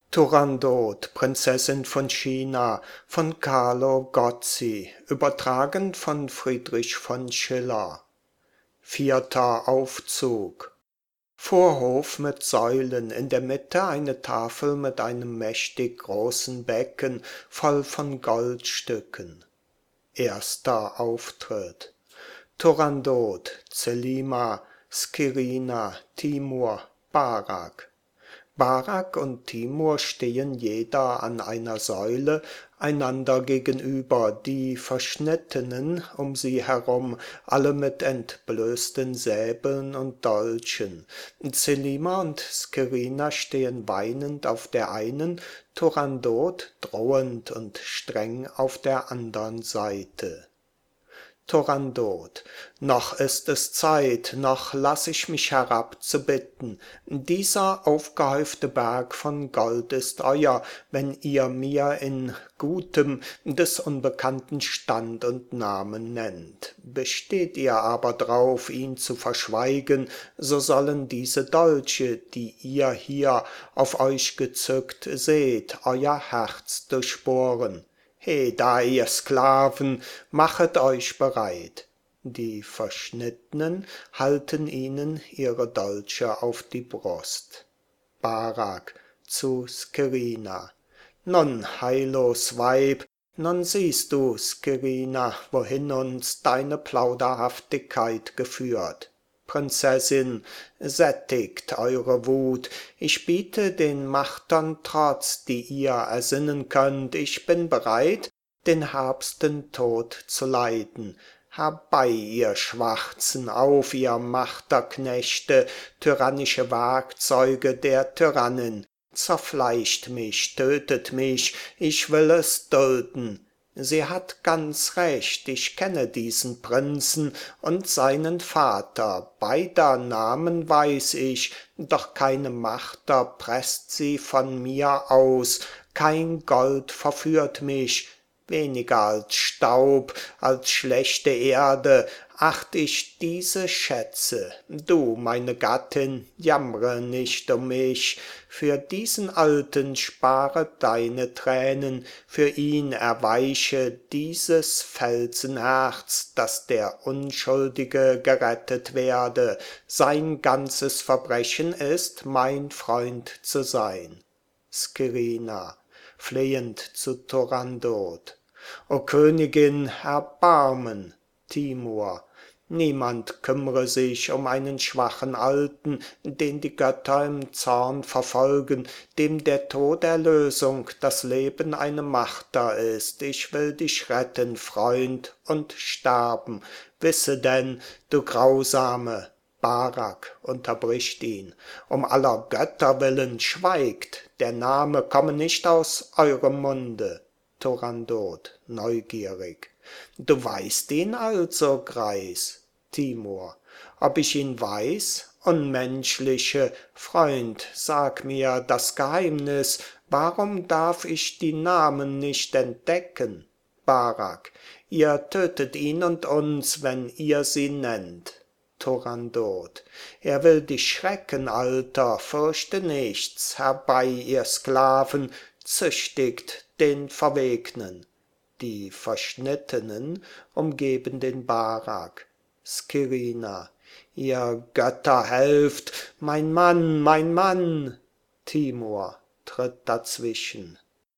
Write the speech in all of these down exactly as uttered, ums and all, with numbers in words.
Turandot, Prinzessin von China, von Carlo Gozzi, übertragen von Friedrich von Schiller. Vierter Aufzug. Vorhof mit Säulen, in der Mitte eine Tafel mit einem mächtig großen Becken, voll von Goldstücken. Erster Auftritt. Turandot, Zelima, Skirina, Timur, Barak. Barak und Timur stehen jeder an einer Säule, einander gegenüber, die Verschnittenen um sie herum, alle mit entblößten Säbeln und Dolchen. Zelima und Skirina stehen weinend auf der einen, Turandot drohend und streng auf der andern Seite. Turandot, noch ist es Zeit, noch lass ich mich herab zu bitten. Dieser aufgehäufte Berg von Gold ist euer, wenn ihr mir in gutem des Unbekannten Stand und Namen nennt. Besteht ihr aber drauf, ihn zu verschweigen, so sollen diese Dolche, die ihr hier auf euch gezückt seht, euer Herz durchbohren. He, da ihr Sklaven, machet euch bereit. Die Verschnittenen halten ihnen ihre Dolche auf die Brust. Barak zu Skirina. Nun, heillos Weib, nun siehst du, Skirina, wohin uns deine Plauderhaftigkeit geführt. Prinzessin, sättigt eure Wut, ich biete den Martern trotz, die ihr ersinnen könnt, ich bin bereit, den herbsten Tod zu leiden. Herbei, ihr Schwarzen, auf, ihr Marterknechte, tyrannische Werkzeuge der Tyrannin, zerfleischt mich, tötet mich, ich will es dulden. Sie hat ganz recht, ich kenne diesen Prinzen und seinen Vater, beider Namen weiß ich, doch keine Marter presst sie von mir aus, kein Gold verführt mich, weniger als Staub, als schlechte Erde, acht ich diese Schätze. Du, meine Gattin, jammre nicht um mich, für diesen Alten spare deine Tränen, für ihn erweiche dieses Felsenherz, dass der Unschuldige gerettet werde. Sein ganzes Verbrechen ist, mein Freund zu sein. Skirina, flehend zu Turandot. O Königin, Erbarmen! Timur, niemand kümmre sich um einen schwachen Alten, den die Götter im Zorn verfolgen, dem der Tod Erlösung, das Leben eine Marter ist. Ich will dich retten, Freund, und sterben. Wisse denn, du Grausame! Barak unterbricht ihn. Um aller Götter willen schweigt, der Name komme nicht aus eurem Munde. Turandot, neugierig. Du weißt ihn also, Greis? Timur, ob ich ihn weiß? Unmenschliche, Freund, sag mir das Geheimnis, warum darf ich die Namen nicht entdecken? Barak, ihr tötet ihn und uns, wenn ihr sie nennt. Turandot, er will dich schrecken, Alter, fürchte nichts, herbei, ihr Sklaven, züchtigt den Verwegnen. Die Verschnittenen umgeben den Barak. Skirina, ihr Götter helft, mein Mann, mein Mann! Timur tritt dazwischen.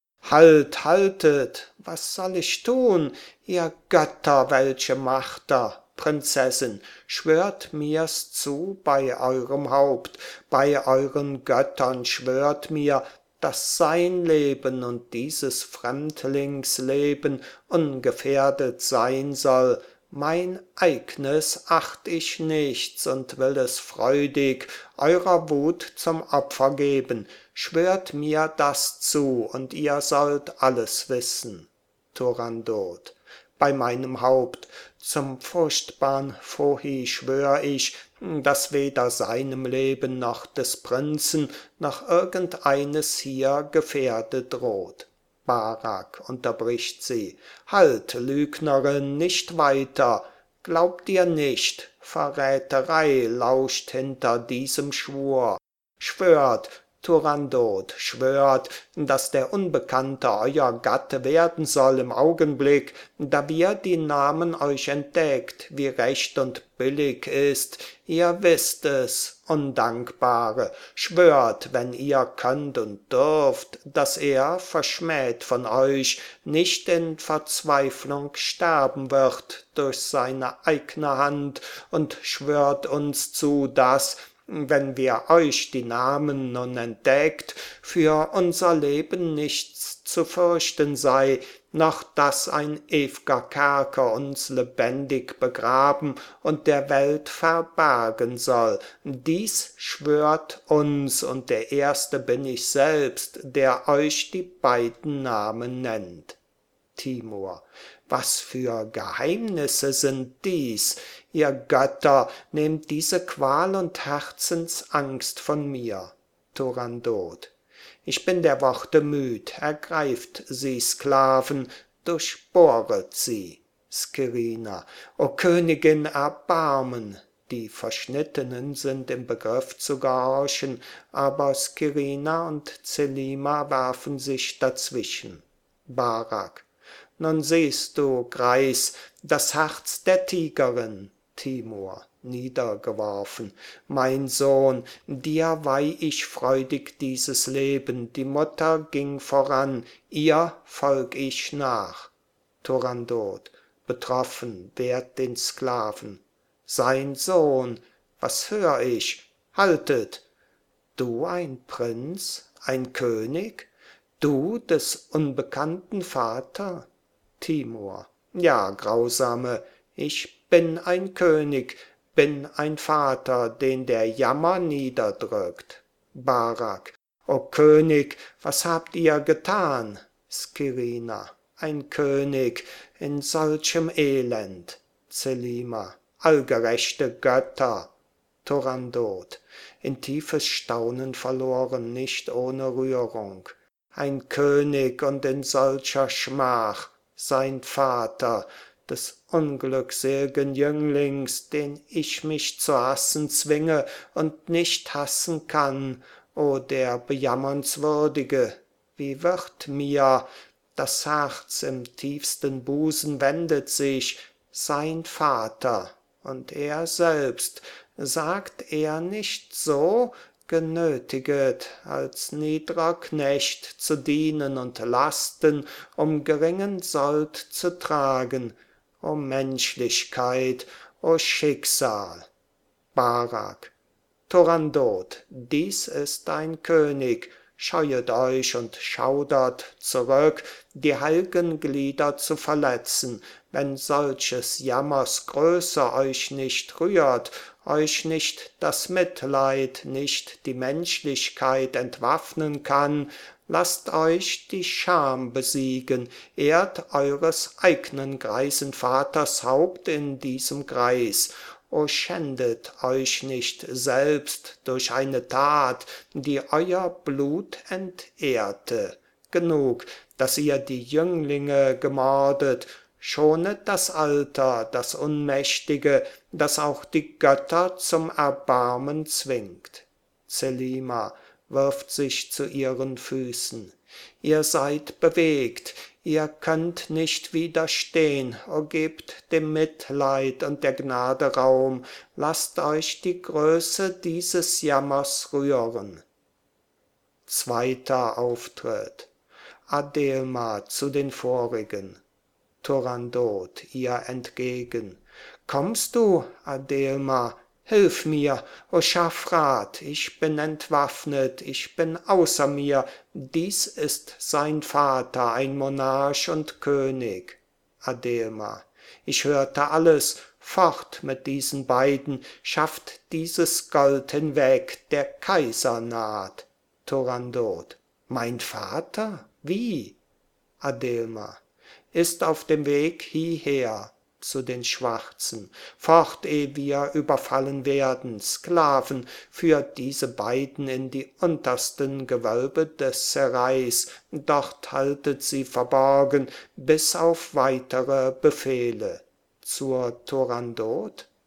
Halt, haltet, was soll ich tun, ihr Götter, welche Marter! Prinzessin, schwört mir's zu bei eurem Haupt, bei euren Göttern schwört mir, dass sein Leben und dieses Fremdlings Leben ungefährdet sein soll. Mein eignes acht ich nichts und will es freudig eurer Wut zum Opfer geben. Schwört mir das zu, und ihr sollt alles wissen. Turandot, bei meinem Haupt, zum furchtbarn Phohi schwör ich, dass weder seinem Leben noch des Prinzen noch irgendeines hier Gefährde droht. Barak unterbricht sie. Halt, Lügnerin, nicht weiter. Glaubt ihr nicht, Verräterei lauscht hinter diesem Schwur. Schwört, Turandot schwört, dass der Unbekannte euer Gatte werden soll im Augenblick, da wir die Namen euch entdeckt, wie recht und billig ist. Ihr wisst es, Undankbare, schwört, wenn ihr könnt und dürft, dass er, verschmäht von euch, nicht in Verzweiflung sterben wird durch seine eigne Hand, und schwört uns zu, dass, wenn wir euch die Namen nun entdeckt, für unser Leben nichts zu fürchten sei, noch dass ein ew'ger Kerker uns lebendig begraben und der Welt verbergen soll. Dies schwört uns, und der Erste bin ich selbst, der euch die beiden Namen nennt. Timur: Was für Geheimnisse sind dies? Ihr Götter, nehmt diese Qual und Herzensangst von mir. Turandot: Ich bin der Worte müd, ergreift sie, Sklaven, durchbohret sie. Skirina: O Königin, Erbarmen! Die Verschnittenen sind im Begriff zu gehorchen, aber Skirina und Zelima werfen sich dazwischen. Barak: Nun siehst du, Greis, das Herz der Tigerin. Timur, niedergeworfen: Mein Sohn, dir weih ich freudig dieses Leben, die Mutter ging voran, ihr folg ich nach. Turandot, betroffen, wehrt den Sklaven: Sein Sohn, was hör ich? Haltet! Du ein Prinz, ein König? Du des Unbekannten Vater? Timur: Ja, Grausame, ich bin ein König, bin ein Vater, den der Jammer niederdrückt. Barak: O König, was habt ihr getan? Skirina: Ein König in solchem Elend. Zelima: Allgerechte Götter. Turandot, in tiefes Staunen verloren, nicht ohne Rührung: Ein König und in solcher Schmach, sein Vater, des unglücksel'gen Jünglings, den ich mich zu hassen zwinge und nicht hassen kann. O der Bejammernswürdige, wie wird mir? Das Herz im tiefsten Busen wendet sich, sein Vater, und er selbst, sagt er nicht so, genötiget, als niedrer Knecht zu dienen und Lasten um geringen Sold zu tragen. O Menschlichkeit, o Schicksal! Barak: Turandot, dies ist ein König, scheuet euch und schaudert zurück, die heilgen Glieder zu verletzen, wenn solches Jammers Größe euch nicht rührt, euch nicht das Mitleid, nicht die Menschlichkeit entwaffnen kann, lasst euch die Scham besiegen, ehrt eures eignen greisen Vaters Haupt in diesem Greis. O schändet euch nicht selbst durch eine Tat, die euer Blut entehrte. Genug, dass ihr die Jünglinge gemordet, schonet das Alter, das Unmächtige, das auch die Götter zum Erbarmen zwingt. Zelima wirft sich zu ihren Füßen: Ihr seid bewegt, ihr könnt nicht widerstehn, o gebt dem Mitleid und der Gnade Raum, lasst euch die Größe dieses Jammers rühren. Zweiter Auftritt: Adelma zu den vorigen. Turandot ihr entgegen: Kommst du, Adelma? Hilf mir, o schaff Rat, ich bin entwaffnet, ich bin außer mir, dies ist sein Vater, ein Monarch und König. Adelma: Ich hörte alles, fort mit diesen beiden, schafft dieses Gold hinweg, der Kaiser naht. Turandot: Mein Vater? Wie? Adelma: Ist auf dem Weg hieher zu den Schwarzen. Fort, eh wir überfallen werden, Sklaven, führt diese beiden in die untersten Gewölbe des Serais, dort haltet sie verborgen, bis auf weitere Befehle. Zur Turandot: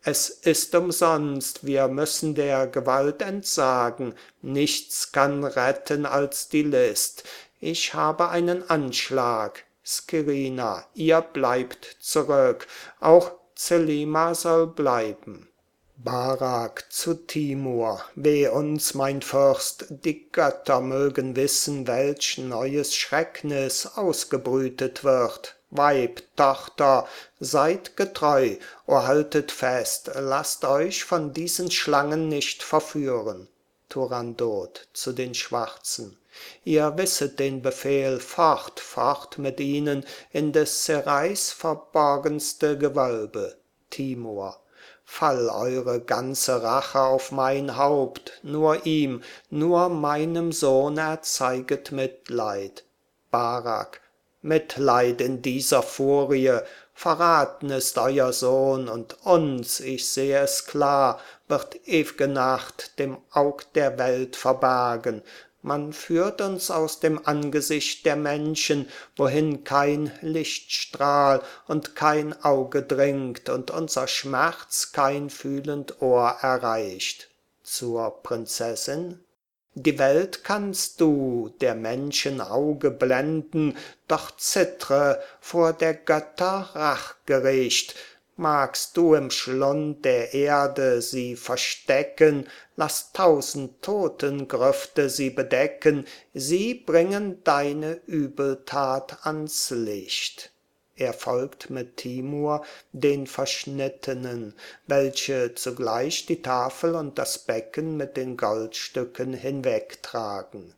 Es ist umsonst, wir müssen der Gewalt entsagen, nichts kann retten als die List. Ich habe einen Anschlag, Skirina, ihr bleibt zurück, auch Zelima soll bleiben. Barak zu Timur, weh uns, mein Fürst, die Götter mögen wissen, welch neues Schrecknis ausgebrütet wird. Weib, Tochter, seid getreu, o haltet fest, lasst euch von diesen Schlangen nicht verführen. Turandot zu den Schwarzen. Ihr wisset den Befehl, fort, fort mit ihnen in des Serais verborgenste Gewölbe. Timur. Fall eure ganze Rache auf mein Haupt, nur ihm, nur meinem Sohn erzeiget Mitleid. Barak. Mitleid in dieser Furie, verraten ist euer Sohn, und uns, ich seh es klar, wird ew'ge Nacht dem Aug der Welt verbergen. Man führt uns aus dem Angesicht der Menschen, wohin kein Lichtstrahl und kein Auge dringt und unser Schmerz kein fühlend Ohr erreicht. Zur Prinzessin: Die Welt kannst du, der Menschen Auge blenden, doch zittre vor der Götter Rachgericht. Magst du im Schlund der Erde sie verstecken, lass tausend Totengrüfte sie bedecken, sie bringen deine Übeltat ans Licht. Er folgt mit Timur den Verschnittenen, welche zugleich die Tafel und das Becken mit den Goldstücken hinwegtragen.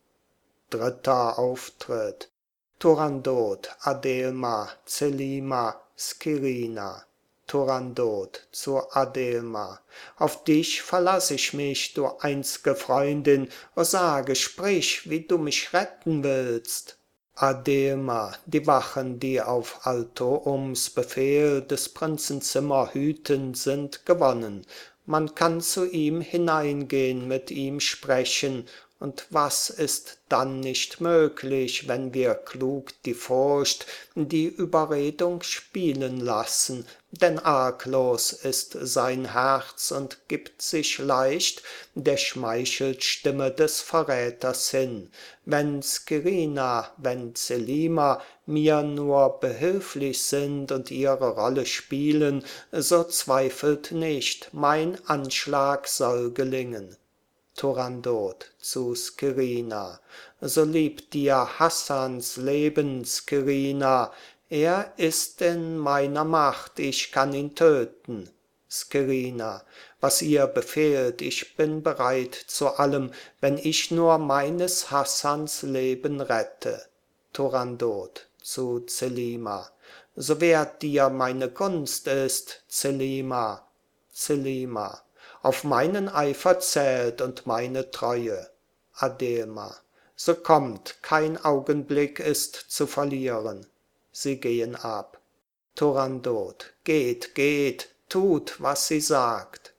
Dritter Auftritt: Turandot, Adelma, Zelima, Skirina. Turandot zu Adelma. Auf dich verlass ich mich, du einz'ge Freundin, o sage, sprich, wie du mich retten willst. Adelma. Die Wachen, die auf Altoums Befehl des Prinzen Zimmer hüten, sind gewonnen. Man kann zu ihm hineingehen, mit ihm sprechen. Und was ist dann nicht möglich, wenn wir klug die Furcht, die Überredung spielen lassen? Denn arglos ist sein Herz und gibt sich leicht der Schmeichelstimme des Verräters hin. Wenn Skirina, wenn Zelima mir nur behilflich sind und ihre Rolle spielen, so zweifelt nicht, mein Anschlag soll gelingen. Turandot zu Skirina. So liebt dir Hassans Leben, Skirina. Er ist in meiner Macht, ich kann ihn töten. Skirina. Was ihr befehlt, ich bin bereit zu allem, wenn ich nur meines Hassans Leben rette. Turandot zu Zelima. So wert dir meine Gunst ist, Zelima. Zelima. Auf meinen Eifer zählt und meine Treue. Adelma. So kommt, kein Augenblick ist zu verlieren. Sie gehen ab. Turandot. Geht, geht, tut, was sie sagt.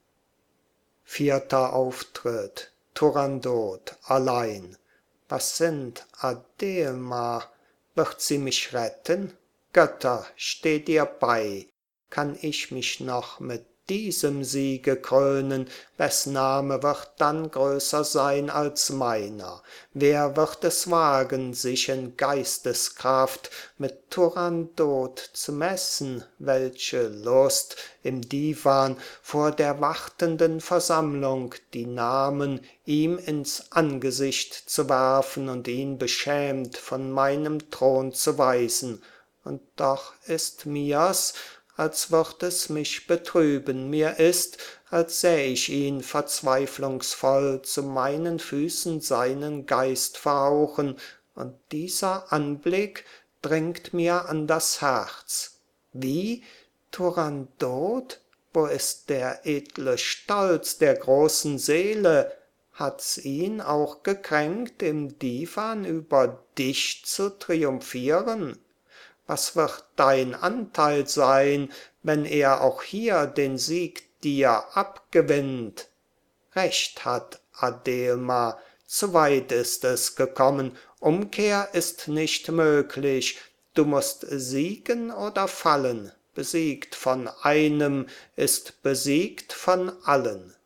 Vierter Auftritt. Turandot allein. Was sind Adelma? Wird sie mich retten? Götter, steht ihr bei. Kann ich mich noch mit diesem Siege krönen, wes Name wird dann größer sein als meiner? Wer wird es wagen, sich in Geisteskraft mit Turandot zu messen? Welche Lust, im Divan vor der wartenden Versammlung die Namen ihm ins Angesicht zu werfen und ihn beschämt von meinem Thron zu weisen. Und doch ist mir's, als würd es mich betrüben, mir ist, als säh ich ihn verzweiflungsvoll zu meinen Füßen seinen Geist verhauchen, und dieser Anblick dringt mir an das Herz. Wie? Turandot? Wo ist der edle Stolz der großen Seele? Hat's ihn auch gekränkt, im Divan über dich zu triumphieren? Was wird dein Anteil sein, wenn er auch hier den Sieg dir abgewinnt? Recht hat Adelma, zu weit ist es gekommen, Umkehr ist nicht möglich, du musst siegen oder fallen. besiegt von einem, ist besiegt von allen.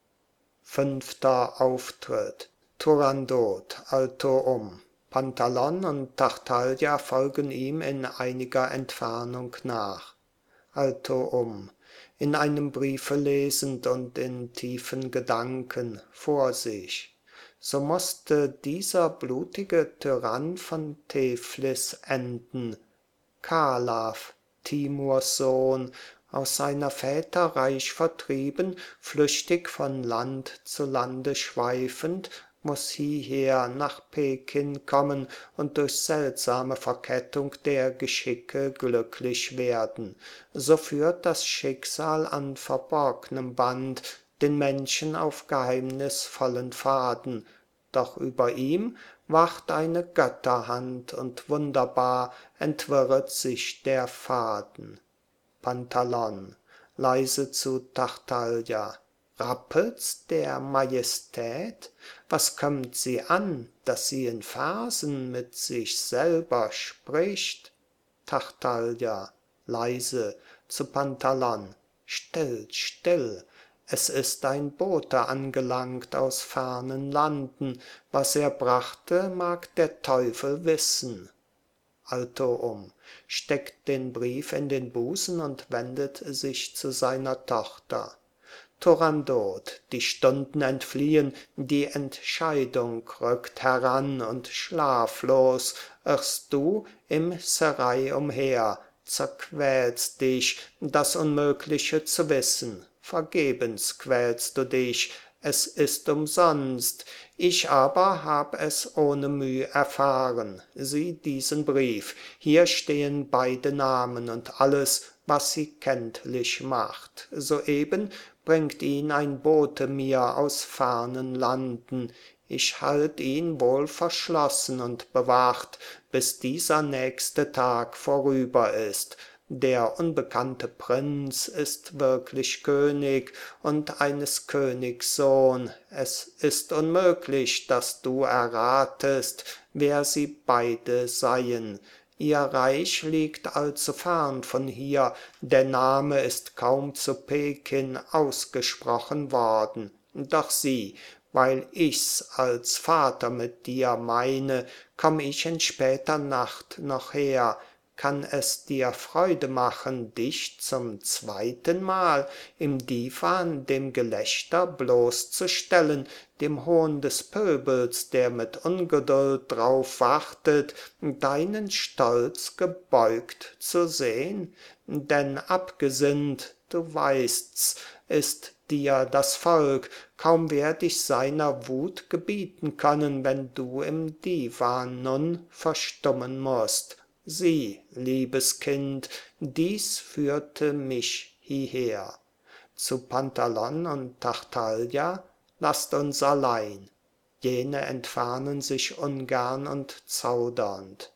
Fünfter Auftritt. Turandot, Alto-Um. Pantalon und Tartaglia folgen ihm in einiger Entfernung nach. Alto-Um. In einem Briefe lesend und in tiefen Gedanken vor sich. So mußte dieser blutige Tyrann von Teflis enden. Kalaw, Timurs Sohn, aus seiner Väter Reich vertrieben, flüchtig von Land zu Lande schweifend, muß hieher nach Pekin kommen und durch seltsame Verkettung der Geschicke glücklich werden. So führt das Schicksal an verborgnem Band den Menschen auf geheimnisvollen Pfaden, doch über ihm wacht eine Götterhand und wunderbar entwirret sich der Faden. Pantalon, leise zu Tartaglia. Rappelt's der Majestät? Was kömmt sie an, dass sie in Versen mit sich selber spricht? Tartaglia, leise zu Pantalon. Still, still, es ist ein Bote angelangt aus fernen Landen, was er brachte, mag der Teufel wissen. Alto-Um, steckt den Brief in den Busen und wendet sich zu seiner Tochter. Turandot, die Stunden entfliehen, die Entscheidung rückt heran, und schlaflos irrst du im Serail umher, zerquälst dich, das Unmögliche zu wissen, vergebens quälst du dich, es ist umsonst, ich aber hab es ohne Müh erfahren. Sieh diesen Brief, hier stehen beide Namen und alles, was sie kenntlich macht. Soeben bringt ihn ein Bote mir aus fernen Landen, ich halt ihn wohl verschlossen und bewacht, bis dieser nächste Tag vorüber ist. Der unbekannte Prinz ist wirklich König und eines Königs Sohn. Es ist unmöglich, dass du erratest, wer sie beide seien. Ihr Reich liegt allzu fern von hier, der Name ist kaum zu Pekin ausgesprochen worden. Doch sieh, weil ich's als Vater mit dir meine, komm ich in später Nacht noch her. Kann es dir Freude machen, dich zum zweiten Mal im Divan dem Gelächter bloßzustellen, dem Hohn des Pöbels, der mit Ungeduld drauf wartet, deinen Stolz gebeugt zu sehn? Denn abgesinnt, du weißt's, ist dir das Volk, kaum werd ich seiner Wut gebieten können, wenn du im Divan nun verstummen mußt. Sieh, liebes Kind, dies führte mich hieher. Zu Pantalon und Tartaglia, lasst uns allein. Jene entfernen sich ungern und zaudernd.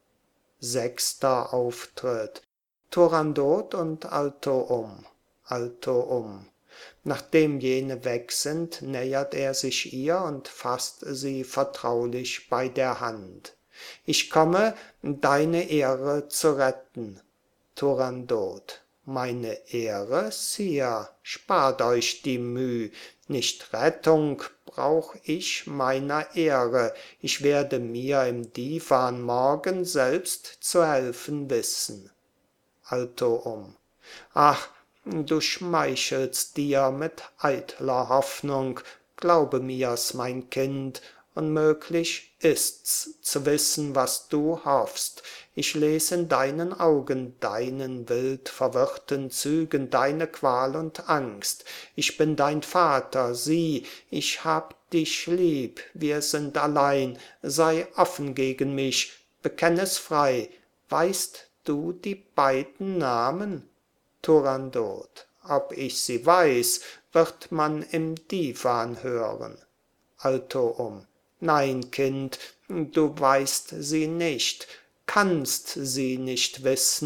Sechster Auftritt. Turandot und Alto-Um. Alto-Um. Nachdem jene weg sind, nähert er sich ihr und fasst sie vertraulich bei der Hand. Ich komme, deine Ehre zu retten. Turandot. Meine Ehre, Sire, spart euch die Müh. Nicht Rettung brauch ich meiner Ehre. Ich werde mir im Divan morgen selbst zu helfen wissen. Alto-Um. Ach, du schmeichelst dir mit eitler Hoffnung. Glaube mir's, mein Kind, unmöglich ist's, zu wissen, was du hoffst. Ich les in deinen Augen, deinen wild verwirrten Zügen, deine Qual und Angst. Ich bin dein Vater, sieh, ich hab dich lieb, wir sind allein, sei offen gegen mich, bekenn es frei. Weißt du die beiden Namen? Turandot. Ob ich sie weiß, wird man im Divan hören. Alto-Um. Nein, Kind, du weißt sie nicht, kannst sie nicht wissen,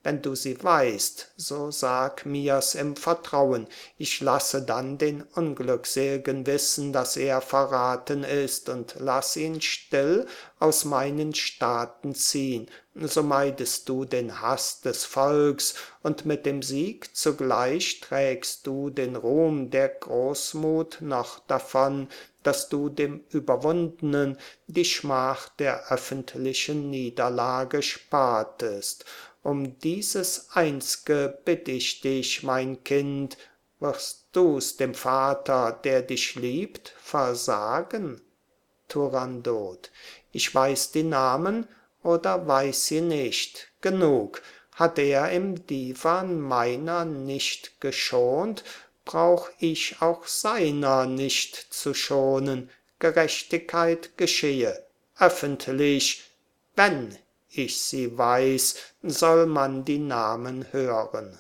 Wenn du sie weißt, so sag mir's im Vertrauen, ich lasse dann den Unglücksel'gen wissen, dass er verraten ist, und lass ihn still aus meinen Staaten ziehn, so meidest du den Haß des Volks, und mit dem Sieg zugleich trägst du den Ruhm der Großmut noch davon, dass du dem Überwundenen die Schmach der öffentlichen Niederlage spartest. Um dieses Einz'ge bitt ich dich, mein Kind, wirst du's dem Vater, der dich liebt, versagen? Turandot: Ich weiß die Namen oder weiß sie nicht. Genug, hat er im Divan meiner nicht geschont, brauch ich auch seiner nicht zu schonen. Gerechtigkeit geschehe öffentlich, wenn ich sie weiß, soll man die Namen hören.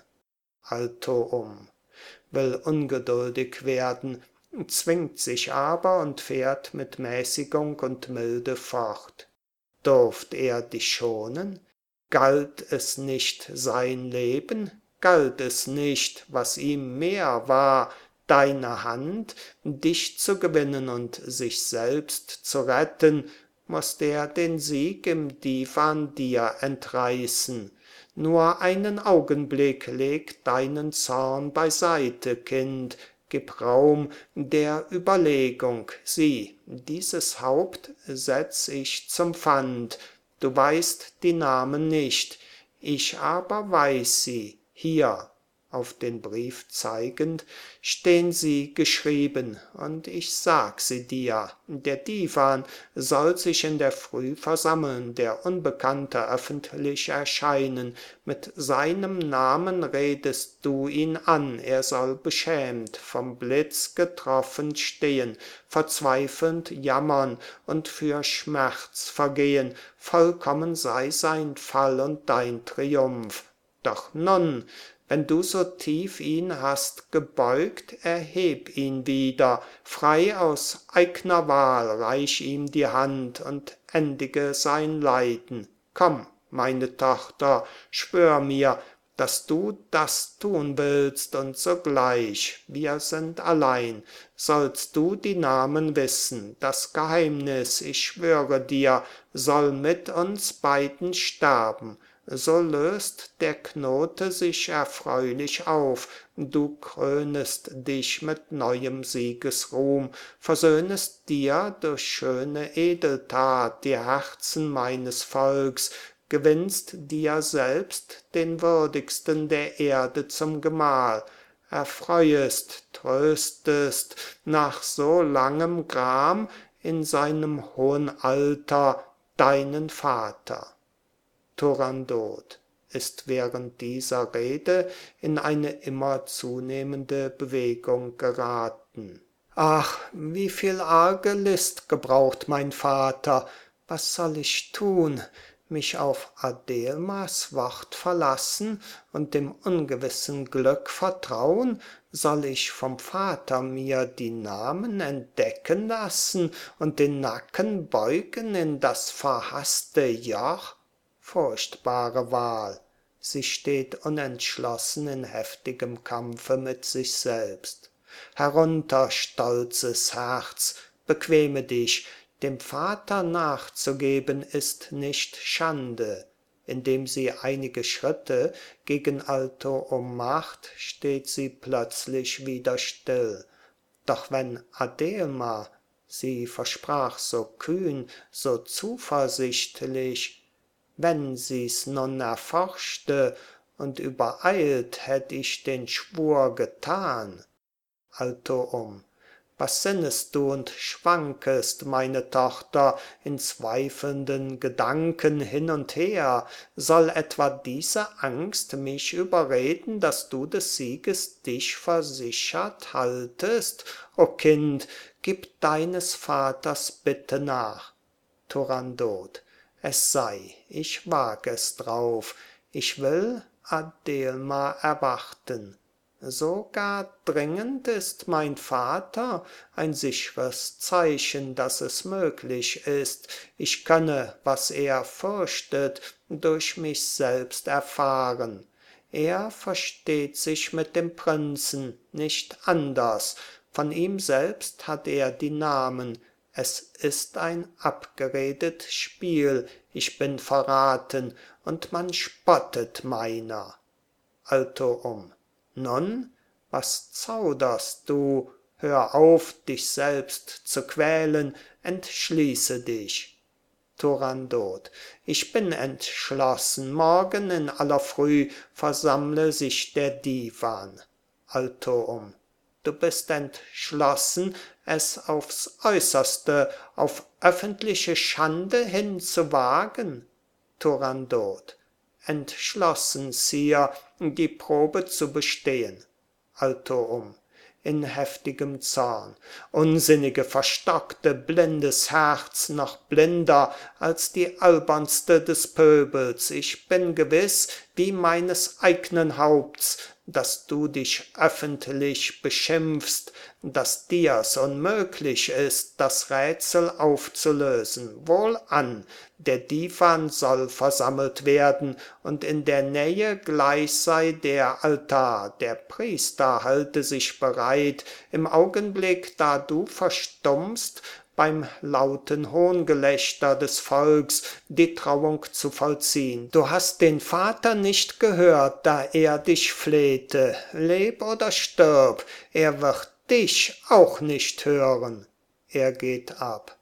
Alto-um: Will ungeduldig werden, zwingt sich aber und fährt mit Mäßigung und Milde fort. Durft er dich schonen? Galt es nicht sein Leben? Galt es nicht, was ihm mehr war, deine Hand, dich zu gewinnen und sich selbst zu retten, mußt er den Sieg im Divan dir entreißen. Nur einen Augenblick leg deinen Zorn beiseite, Kind, gib Raum der Überlegung. Sieh, dieses Haupt setz ich zum Pfand, du weißt die Namen nicht, ich aber weiß sie. Hier, auf den Brief zeigend, stehn sie geschrieben, und ich sag sie dir. Der Divan soll sich in der Früh versammeln, der Unbekannte öffentlich erscheinen. Mit seinem Namen redest du ihn an, er soll beschämt, vom Blitz getroffen stehen, verzweifelnd jammern und für Schmerz vergehen. Vollkommen sei sein Fall und dein Triumph. Doch nun, wenn du so tief ihn hast gebeugt, erheb ihn wieder, frei aus eigner Wahl, reich ihm die Hand und endige sein Leiden. Komm, meine Tochter, schwör mir, dass du das tun willst, und sogleich, wir sind allein, sollst du die Namen wissen. Das Geheimnis, ich schwöre dir, soll mit uns beiden sterben. So löst der Knote sich erfreulich auf, du krönest dich mit neuem Siegesruhm, versöhnest dir durch schöne Edeltat die Herzen meines Volks, gewinnst dir selbst den würdigsten der Erde zum Gemahl, erfreuest, tröstest nach so langem Gram in seinem hohen Alter deinen Vater. Turandot ist während dieser Rede in eine immer zunehmende Bewegung geraten. Ach, wie viel arge List gebraucht mein Vater! Was soll ich tun? Mich auf Adelmas Wort verlassen und dem ungewissen Glück vertrauen? Soll ich vom Vater mir die Namen entdecken lassen und den Nacken beugen in das verhaßte Joch? Furchtbare Wahl! Sie steht unentschlossen in heftigem Kampfe mit sich selbst. Herunter, stolzes Herz, bequeme dich, dem Vater nachzugeben ist nicht Schande. Indem sie einige Schritte gegen Alto-um macht, steht sie plötzlich wieder still. Doch wenn Adelma, sie versprach so kühn, so zuversichtlich, wenn sie's nun erforschte und übereilt, hätt ich den Schwur getan. Alto-um: Was sinnest du und schwankest, meine Tochter, in zweifelnden Gedanken hin und her? Soll etwa diese Angst mich überreden, dass du des Sieges dich versichert haltest? O Kind, gib deines Vaters Bitte nach. Turandot: Es sei, ich wag es drauf, ich will Adelma erwarten. so gar dringend ist mein Vater, ein sichres Zeichen, dass es möglich ist, ich könne, was er fürchtet, durch mich selbst erfahren. Er versteht sich mit dem Prinzen nicht anders, von ihm selbst hat er die Namen, es ist ein abgeredet Spiel, ich bin verraten, und man spottet meiner. Alto nun, was zauderst du? Hör auf, dich selbst zu quälen, entschließe dich. Turandot, ich bin entschlossen, morgen in aller Früh versammle sich der Diwan. Alto du bist entschlossen, es aufs Äußerste, auf öffentliche Schande hin zu wagen? Turandot, entschlossen, Sire, die Probe zu bestehen. Alto in heftigem Zorn. Unsinnige, verstockte, blindes Herz, noch blinder als die albernste des Pöbels. Ich bin gewiss, wie meines eignen Haupts, dass du dich öffentlich beschimpfst, dass dir's unmöglich ist, das Rätsel aufzulösen. Wohlan, der Diwan soll versammelt werden, und in der Nähe gleich sei der Altar. Der Priester halte sich bereit, im Augenblick, da du verstummst, beim lauten Hohngelächter des Volks die Trauung zu vollziehen. Du hast den Vater nicht gehört, da er dich flehte. Leb oder stirb, er wird dich auch nicht hören. Er geht ab.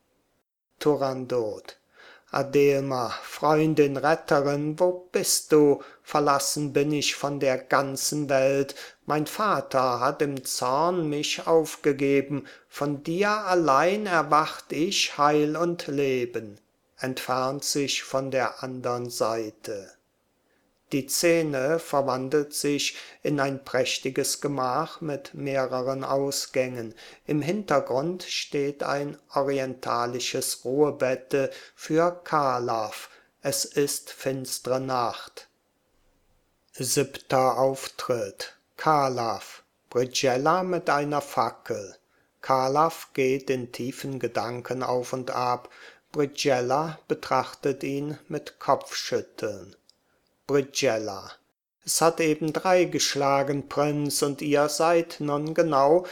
Turandot. Adelma, Freundin, Retterin, wo bist du? Verlassen bin ich von der ganzen Welt. Mein Vater hat im Zorn mich aufgegeben. Von dir allein erwacht ich Heil und Leben. Entfernt sich von der andern Seite. Die Szene verwandelt sich in ein prächtiges Gemach mit mehreren Ausgängen. Im Hintergrund steht ein orientalisches Ruhebette für Kalaw. Es ist finstre Nacht. Siebter Auftritt. Kalaw. Brighella mit einer Fackel. Kalaw geht in tiefen Gedanken auf und ab. Brighella betrachtet ihn mit Kopfschütteln. Brighella. Es hat eben drei geschlagen, Prinz, und ihr seid nun genau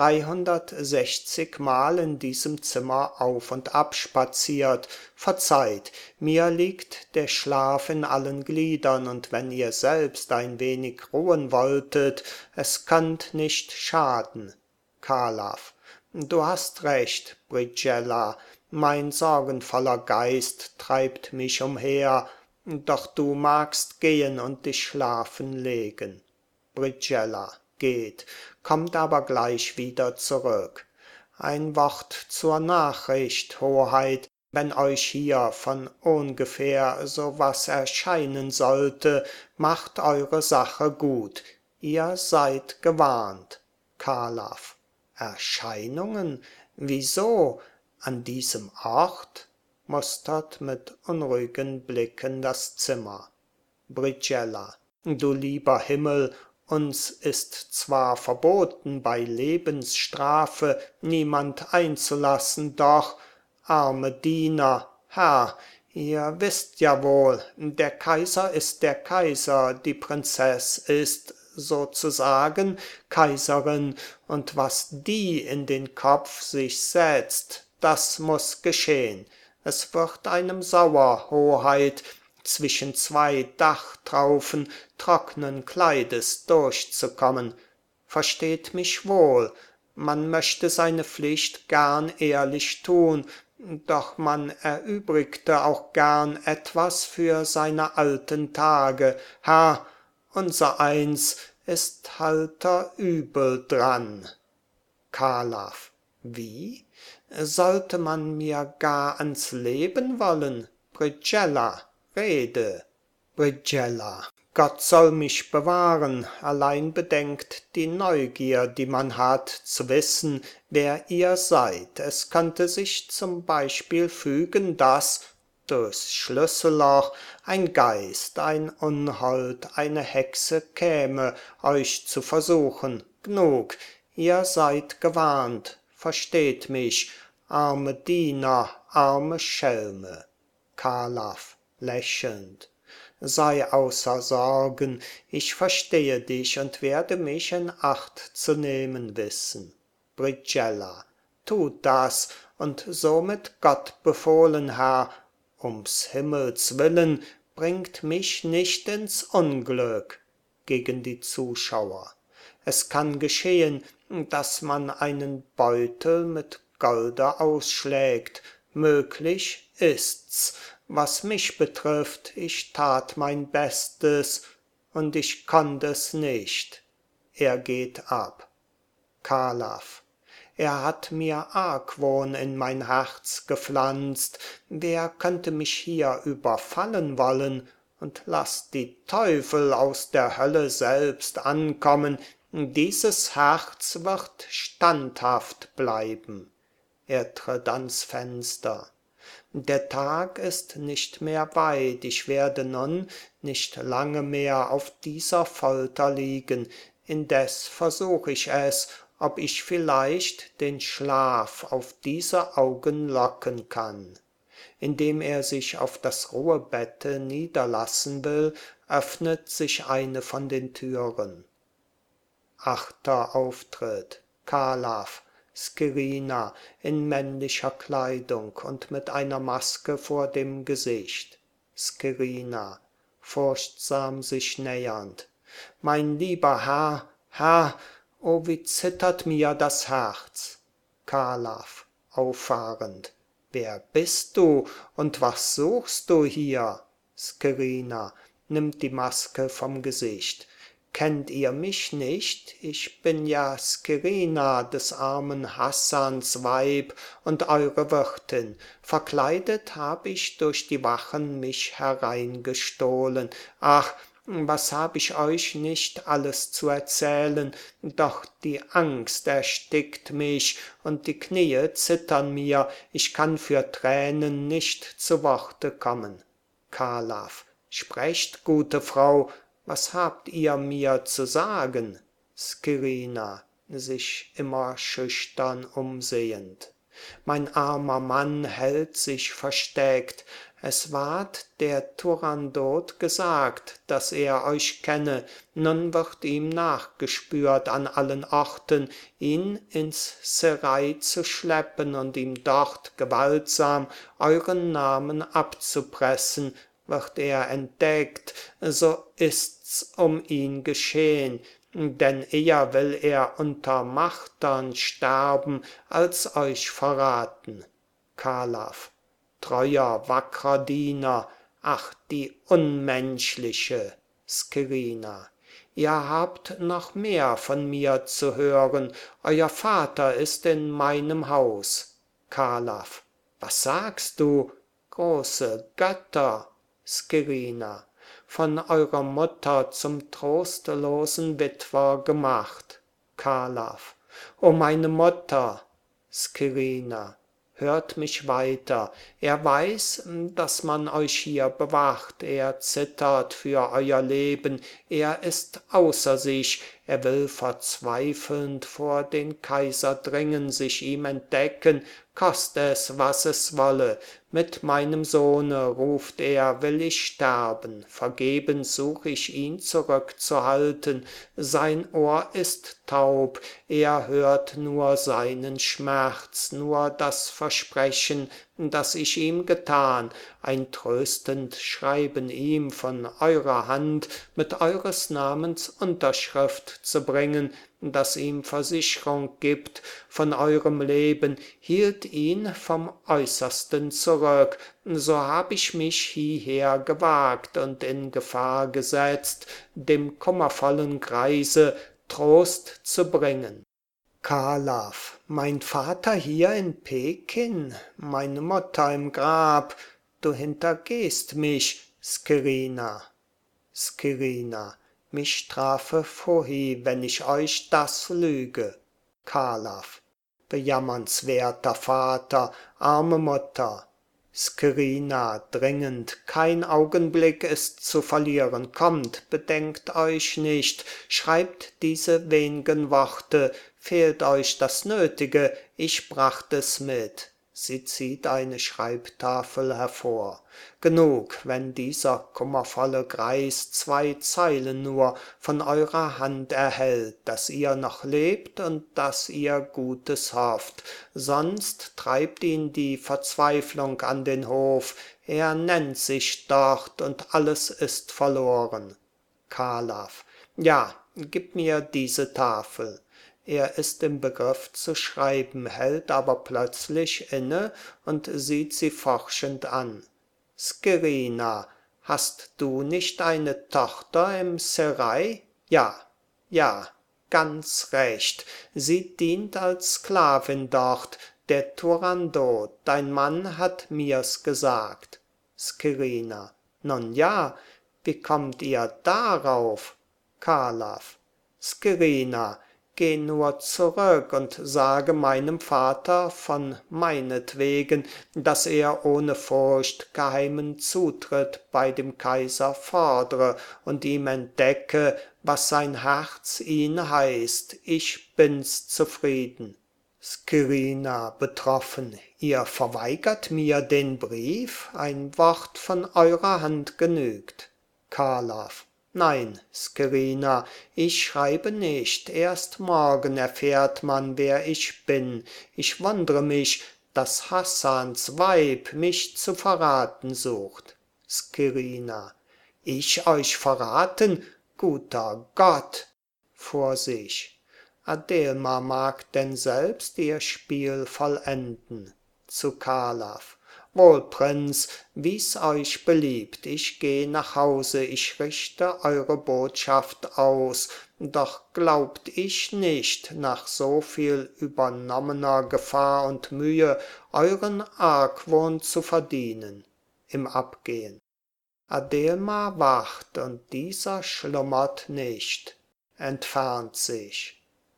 dreihundertsechzig Mal in diesem Zimmer auf und ab spaziert. Verzeiht, mir liegt der Schlaf in allen Gliedern, und wenn ihr selbst ein wenig ruhen wolltet, es könnt nicht schaden. Kalaw. Du hast recht, Brighella, mein sorgenvoller Geist treibt mich umher, doch du magst gehen und dich schlafen legen. Brighella geht, kommt aber gleich wieder zurück. Ein Wort zur Nachricht, Hoheit, wenn euch hier von ongefähr so was erscheinen sollte, macht eure Sache gut, ihr seid gewarnt. Kalaw. Erscheinungen? Wieso? An diesem Ort? Mustert mit unruhigen Blicken das Zimmer. Brighella. Du lieber Himmel, uns ist zwar verboten, bei Lebensstrafe niemand einzulassen, doch, arme Diener, Herr, ihr wisst ja wohl, der Kaiser ist der Kaiser, die Prinzess ist sozusagen Kaiserin, und was die in den Kopf sich setzt, das muß geschehn. Es wird einem sauer, Hoheit, zwischen zwei Dachtraufen trocknen Kleides durchzukommen. Versteht mich wohl, man möchte seine Pflicht gern ehrlich tun, doch man erübrigte auch gern etwas für seine alten Tage. Herr, unsereins ist halter übel dran. Kalaw. Wie? Sollte man mir gar ans Leben wollen? Brighella, rede. Brighella. Gott soll mich bewahren, allein bedenkt die Neugier, die man hat, zu wissen, wer ihr seid. Es könnte sich zum Beispiel fügen, dass durchs Schlüsselloch ein Geist, ein Unhold, eine Hexe käme, euch zu versuchen. Gnug, ihr seid gewarnt, versteht mich, arme Diener, arme Schelme. Karlaf, lächelnd. Sei außer Sorgen, ich verstehe dich und werde mich in Acht zu nehmen wissen. Brigiella, tut das, und so mit Gott befohlen, Herr, ums Himmels willen, bringt mich nicht ins Unglück. Gegen die Zuschauer. Es kann geschehen, dass man einen Beutel mit Golde ausschlägt, möglich ist's. Was mich betrifft, ich tat mein Bestes, und ich konnt es nicht. Er geht ab. Karlaf. Er hat mir Argwohn in mein Herz gepflanzt. Wer könnte mich hier überfallen wollen? Und laß die Teufel aus der Hölle selbst ankommen. Dieses Herz wird standhaft bleiben. Er tritt ans Fenster. Der Tag ist nicht mehr weit, ich werde nun nicht lange mehr auf dieser Folter liegen, indes versuch ich es, ob ich vielleicht den Schlaf auf diese Augen locken kann. Indem er sich auf das Ruhebette niederlassen will, öffnet sich eine von den Türen. Achter Auftritt. Karlaf, Skirina in männlicher Kleidung und mit einer Maske vor dem Gesicht. Skirina, furchtsam sich nähernd. Mein lieber Herr, Herr, o wie zittert mir das Herz. Karlaf, auffahrend. Wer bist du und was suchst du hier? Skirina nimmt die Maske vom Gesicht. Kennt ihr mich nicht? Ich bin ja Skirina, des armen Hassans Weib und eure Wirtin. Verkleidet hab ich durch die Wachen mich hereingestohlen. Ach, was hab ich euch nicht alles zu erzählen, doch die Angst erstickt mich und die Knie zittern mir, ich kann für Tränen nicht zu Worte kommen. Karlaf, sprecht, gute Frau, was habt ihr mir zu sagen? Skirina, sich immer schüchtern umsehend. Mein armer Mann hält sich versteckt. Es ward der Turandot gesagt, dass er euch kenne. Nun wird ihm nachgespürt an allen Orten, ihn ins Serail zu schleppen und ihm dort gewaltsam euren Namen abzupressen. Wird er entdeckt, so ist's um ihn geschehn, denn eher will er unter Martern sterben, als euch verraten. Karlaf, treuer, wackrer Diener, ach, die unmenschliche. Skirina, ihr habt noch mehr von mir zu hören, euer Vater ist in meinem Haus. Karlaf, was sagst du? Große Götter. Skirina, von eurer Mutter zum trostlosen Witwer gemacht. Karlaf, o meine Mutter. Skirina, hört mich weiter. Er weiß, dass man euch hier bewacht. Er zittert für euer Leben. Er ist außer sich. Er will verzweifelnd vor den Kaiser dringen, sich ihm entdecken, kost es, was es wolle. Mit meinem Sohne, ruft er, will ich sterben. Vergebens such ich ihn zurückzuhalten. Sein Ohr ist taub, er hört nur seinen Schmerz, nur das Versprechen, das ich ihm getan, ein tröstend Schreiben ihm von eurer Hand mit eures Namens Unterschrift zu bringen, das ihm Versicherung gibt von eurem Leben, hielt ihn vom Äußersten zurück, so hab ich mich hieher gewagt und in Gefahr gesetzt, dem kummervollen Greise Trost zu bringen. Karlaf, mein Vater hier in Pekin, meine Mutter im Grab, du hintergehst mich, Skirina. Skirina, mich strafe Phohi, wenn ich euch das lüge. Karlaf, bejammernswerter Vater, arme Mutter. Skirina dringend, kein Augenblick ist zu verlieren, kommt, bedenkt euch nicht, schreibt diese wen'gen Worte, fehlt euch das Nötige, ich bracht es mit. Sie zieht eine Schreibtafel hervor. Genug, wenn dieser kummervolle Greis zwei Zeilen nur von eurer Hand erhält, dass ihr noch lebt und dass ihr Gutes hofft, sonst treibt ihn die Verzweiflung an den Hof, er nennt sich dort und alles ist verloren. Kalav: Ja, gib mir diese Tafel. Er ist im Begriff zu schreiben, hält aber plötzlich inne und sieht sie forschend an. Skirina, hast du nicht eine Tochter im Serai? Ja, ja, ganz recht. Sie dient als Sklavin dort, der Turandot, dein Mann hat mir's gesagt. Skirina: Nun ja, wie kommt ihr darauf? Kalav: Skirina, geh nur zurück und sage meinem Vater von meinetwegen, dass er ohne Furcht geheimen Zutritt bei dem Kaiser fordre und ihm entdecke, was sein Herz ihn heißt. Ich bin's zufrieden. Skirina betroffen: Ihr verweigert mir den Brief? Ein Wort von eurer Hand genügt. Kalav: Nein, Skirina, ich schreibe nicht, erst morgen erfährt man, wer ich bin. Ich wundre mich, dass Hassans Weib mich zu verraten sucht. Skirina: Ich euch verraten? Guter Gott! Vor sich: Adelma mag denn selbst ihr Spiel vollenden. Zu Kalav: Wohl, Prinz, wie's euch beliebt, ich geh nach Hause, ich richte eure Botschaft aus, doch glaubt ich nicht, nach so viel übernommener Gefahr und Mühe, euren Argwohn zu verdienen. Im Abgehen: Adelma wacht und dieser schlummert nicht, entfernt sich.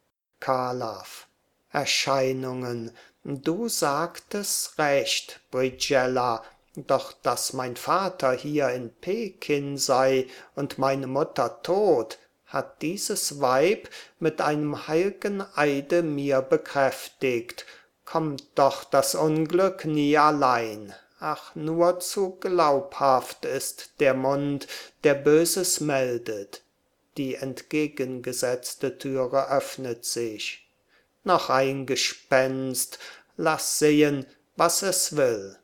Kalav: Erscheinungen, du sagtest recht, Brighella, doch dass mein Vater hier in Pekin sei und meine Mutter tot, hat dieses Weib mit einem heilgen Eide mir bekräftigt. Kommt doch das Unglück nie allein. Ach, nur zu glaubhaft ist der Mund, der Böses meldet. Die entgegengesetzte Türe öffnet sich. Noch ein Gespenst, lass sehen, was es will.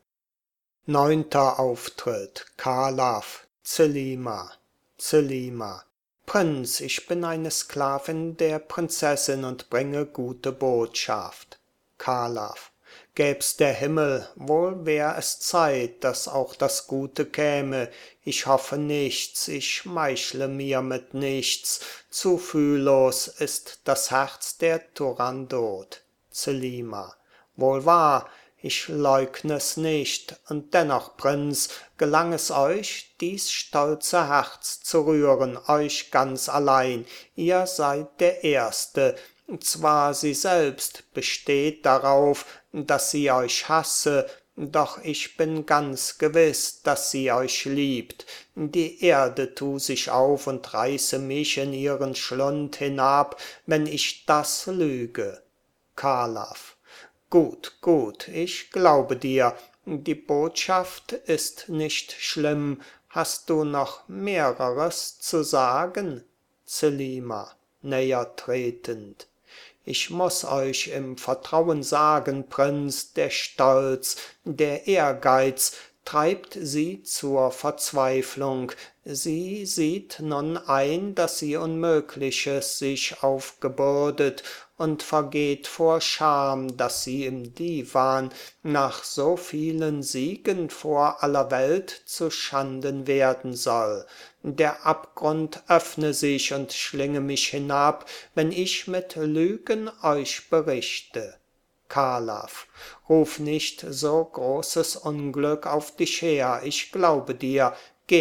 Neunter Auftritt: Kalav, Zelima. Zelima: Prinz, ich bin eine Sklavin der Prinzessin und bringe gute Botschaft. Kalav: Gäb's der Himmel, wohl wär es Zeit, dass auch das Gute käme. Ich hoffe nichts, ich schmeichle mir mit nichts. Zu fühllos ist das Herz der Turandot. Zelima: Wohl wahr, ich leugn es nicht, und dennoch, Prinz, gelang es euch, dies stolze Herz zu rühren, euch ganz allein. Ihr seid der Erste. Zwar sie selbst besteht darauf, dass sie euch hasse, doch ich bin ganz gewiss, dass sie euch liebt. Die Erde tu sich auf und reiße mich in ihren Schlund hinab, wenn ich das lüge. Kalav: Gut, gut, ich glaube dir. Die Botschaft ist nicht schlimm. Hast du noch mehreres zu sagen? Zelima, näher tretend: Ich muß euch im Vertrauen sagen, Prinz, der Stolz, der Ehrgeiz treibt sie zur Verzweiflung. Sie sieht nun ein, dass sie Unmögliches sich aufgebürdet und vergeht vor Scham, dass sie im Diwan nach so vielen Siegen vor aller Welt zu Schanden werden soll. Der Abgrund öffne sich und schlinge mich hinab, wenn ich mit Lügen euch berichte. Kalav: Ruf nicht so großes Unglück auf dich her, ich glaube dir. Geh,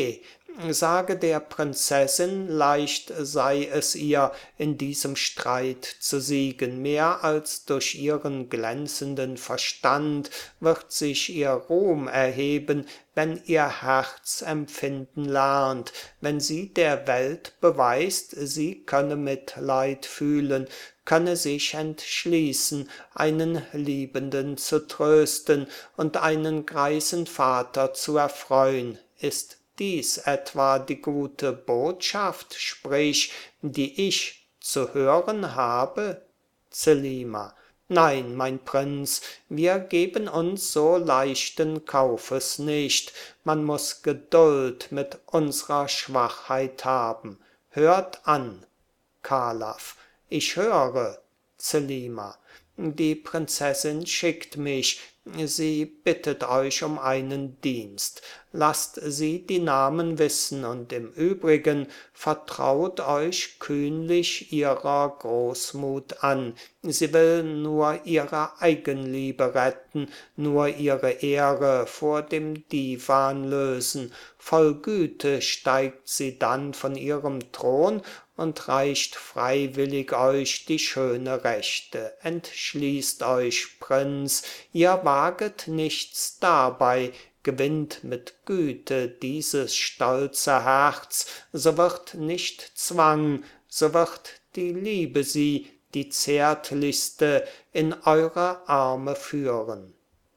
Sage der Prinzessin, leicht sei es ihr, in diesem Streit zu siegen, mehr als durch ihren glänzenden Verstand wird sich ihr Ruhm erheben, wenn ihr Herz empfinden lernt, wenn sie der Welt beweist, sie könne Mitleid fühlen, könne sich entschließen, einen Liebenden zu trösten und einen greisen Vater zu erfreun. Ist dies etwa die gute Botschaft, sprich, die ich zu hören habe? Zelima: Nein, mein Prinz, wir geben uns so leichten Kaufes nicht, man muß Geduld mit unsrer Schwachheit haben. Hört an. Carlav: Ich höre. Zelima: Die Prinzessin schickt mich, sie bittet euch um einen Dienst. Lasst sie die Namen wissen, und im Übrigen vertraut euch kühnlich ihrer Großmut an. Sie will nur ihre Eigenliebe retten, nur ihre Ehre vor dem Divan lösen. Voll Güte steigt sie dann von ihrem Thron und reicht freiwillig euch die schöne Rechte. Entschließt euch, Prinz, ihr waget nichts dabei, gewinnt mit Güte dieses stolze Herz, so wird nicht Zwang, so wird die Liebe sie, die zärtlichste, in eure Arme führen.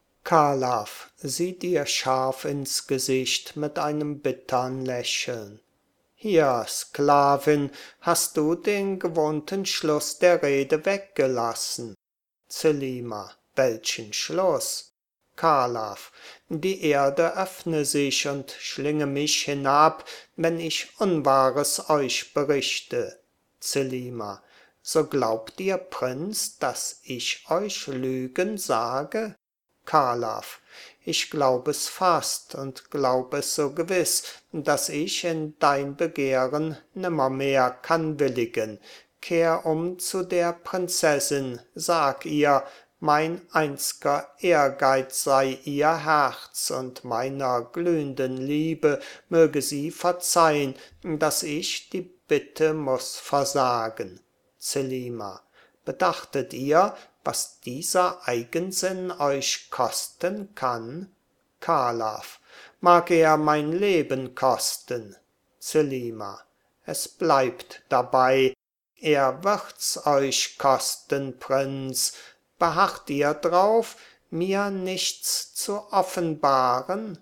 Carlav sieht ihr scharf ins Gesicht mit einem bittern Lächeln. Hier, Sklavin, hast du den gewohnten Schluss der Rede weggelassen. Zelima: Welchen Schluss? Carlav: Die Erde öffne sich und schlinge mich hinab, wenn ich Unwahres euch berichte. Zelima: So glaubt ihr, Prinz, dass ich euch Lügen sage? Carlav: Ich glaub es fast und glaub es so gewiß, dass ich in dein Begehren nimmermehr kann willigen. Kehr um zu der Prinzessin, sag ihr, mein einz'ger Ehrgeiz sei ihr Herz, und meiner glühnden Liebe möge sie verzeihn, dass ich die Bitte muß versagen. Zelima: Bedachtet ihr, was dieser Eigensinn euch kosten kann? Carlav: Mag er mein Leben kosten. Zelima: Es bleibt dabei, er wird's euch kosten, Prinz. Beharrt ihr drauf, mir nichts zu offenbaren?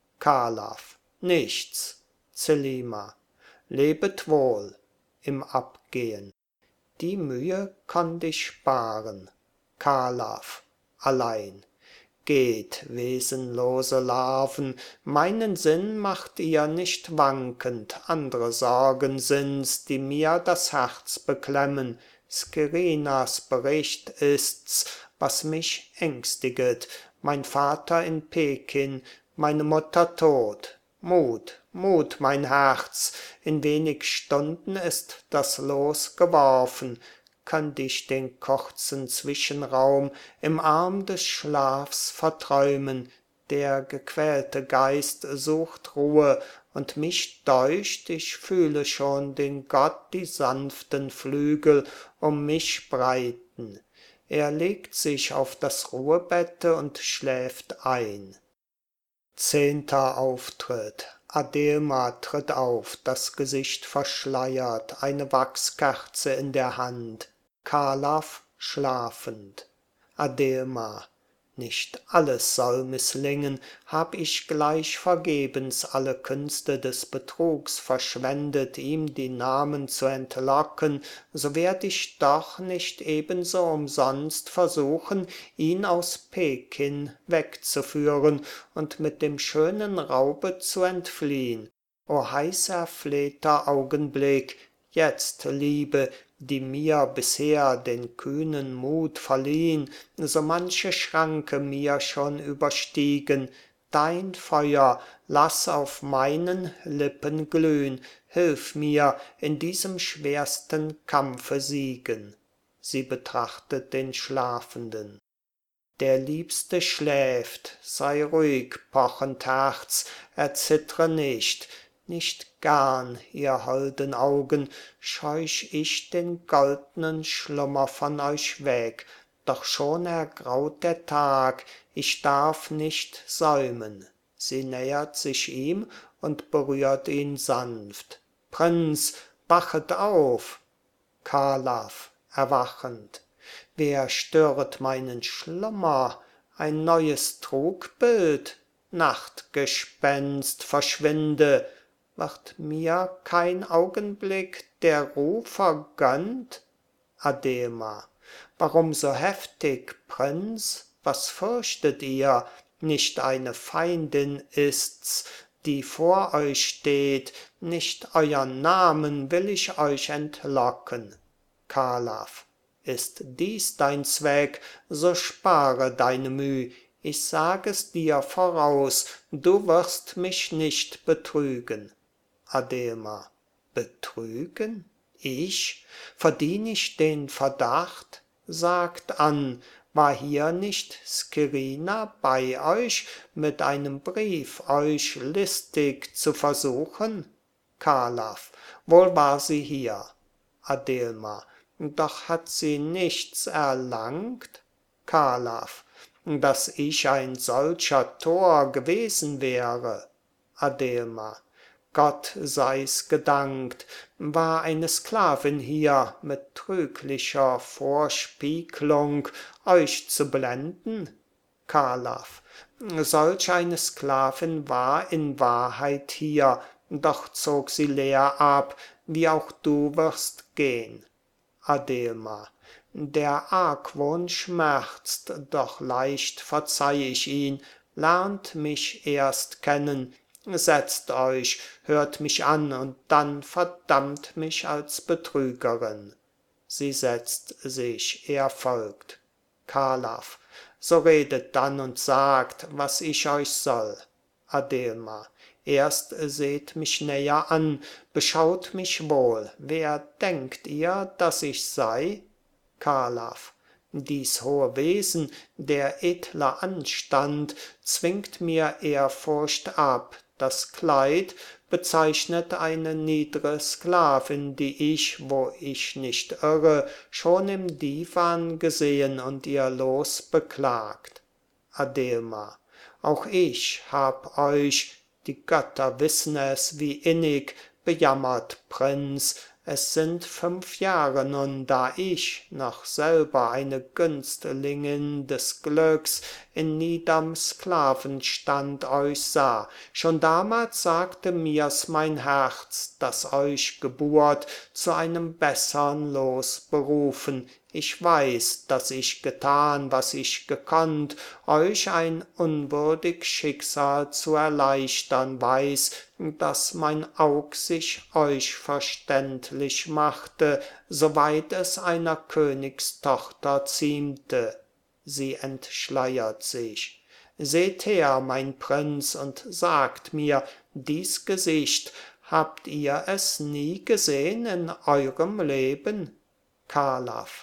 Carlav: Nichts. Zelima: Lebet wohl. Im Abgehen: Die Mühe konnt ich sparen. Carlav: Allein. Geht, wesenlose Larven, meinen Sinn macht ihr nicht wankend, andre Sorgen sind's, die mir das Herz beklemmen. Skirinas Bericht ist's, was mich ängstiget, mein Vater in Pekin, meine Mutter tot. Mut, Mut, mein Herz, in wenig Stunden ist das Los geworfen. Könnt ich den kurzen Zwischenraum im Arm des Schlafs verträumen, der gequälte Geist sucht Ruhe, und mich deucht, ich fühle schon den Gott die sanften Flügel um mich breiten. Er legt sich auf das Ruhebette und schläft ein. Zehnter Auftritt. Adelma tritt auf, das Gesicht verschleiert, eine Wachskerze in der Hand. Carlav schlafend. Adelma: Nicht alles soll misslingen, hab ich gleich vergebens alle Künste des Betrugs verschwendet, ihm die Namen zu entlocken, so werd ich doch nicht ebenso umsonst versuchen, ihn aus Pekin wegzuführen und mit dem schönen Raube zu entfliehn. O heiß erflehter Augenblick, jetzt, Liebe, die mir bisher den kühnen Mut verliehn, so manche Schranke mir schon überstiegen. Dein Feuer lass auf meinen Lippen glühn, hilf mir, in diesem schwersten kampfe siegen. Sie betrachtet den Schlafenden. Der Liebste schläft, sei ruhig, pochend Herz, erzittre nicht. Nicht gern, ihr holden Augen, scheuch ich den goldnen Schlummer von euch weg, doch schon ergraut der Tag, ich darf nicht säumen. Sie nähert sich ihm und berührt ihn sanft. Prinz, wachet auf! Karlov, erwachend. Wer störet meinen Schlummer? Ein neues Trugbild? Nachtgespenst, verschwinde! Wird mir kein Augenblick der Ruh vergönnt? Adema, warum so heftig, Prinz? Was fürchtet ihr? Nicht eine Feindin ist's, die vor euch steht, nicht euern Namen will ich euch entlocken. Karlov, ist dies dein Zweck, so spare deine Müh, ich sag es dir voraus, du wirst mich nicht betrügen. Adema, betrügen? Ich? Verdien ich den Verdacht? Sagt an, war hier nicht Skirina bei euch, mit einem Brief euch listig zu versuchen? Karlov, wohl war sie hier. Adelma, doch hat sie nichts erlangt? Karlov, dass ich ein solcher Tor gewesen wäre. Adelma, Gott sei's gedankt, war eine Sklavin hier mit trüglicher Vorspieglung euch zu blenden? Karlov, solch eine Sklavin war in Wahrheit hier, doch zog sie leer ab, wie auch du wirst gehn. Adelma, der Argwohn schmerzt, doch leicht verzeih ich ihn, lernt mich erst kennen, setzt euch, hört mich an und dann verdammt mich als Betrügerin. Sie setzt sich, er folgt. Karlov, so redet dann und sagt, was ich euch soll. Adelma, erst seht mich näher an, beschaut mich wohl, wer denkt ihr, dass ich sei? Karlov, dies hohe Wesen, der edle Anstand, zwingt mir Ehrfurcht ab, das Kleid bezeichnet eine niedre Sklavin, die ich, wo ich nicht irre, schon im Divan gesehen und ihr Los beklagt. Adelma, auch ich hab euch, die Götter wissen es, wie innig, bejammert, Prinz, es sind fünf Jahre nun, da ich, noch selber eine Günstlingin des Glücks, in niederm Sklavenstand euch sah. Schon damals sagte mir's mein Herz, dass euch Geburt zu einem bessern Los berufen. Ich weiß, dass ich getan, was ich gekonnt, euch ein unwürdig Schicksal zu erleichtern weiß, dass mein Aug sich euch verständlich machte, soweit es einer Königstochter ziemte. Sie entschleiert sich. Seht her, mein Prinz, und sagt mir, dies Gesicht, habt ihr es nie gesehn in eurem Leben? Karlov,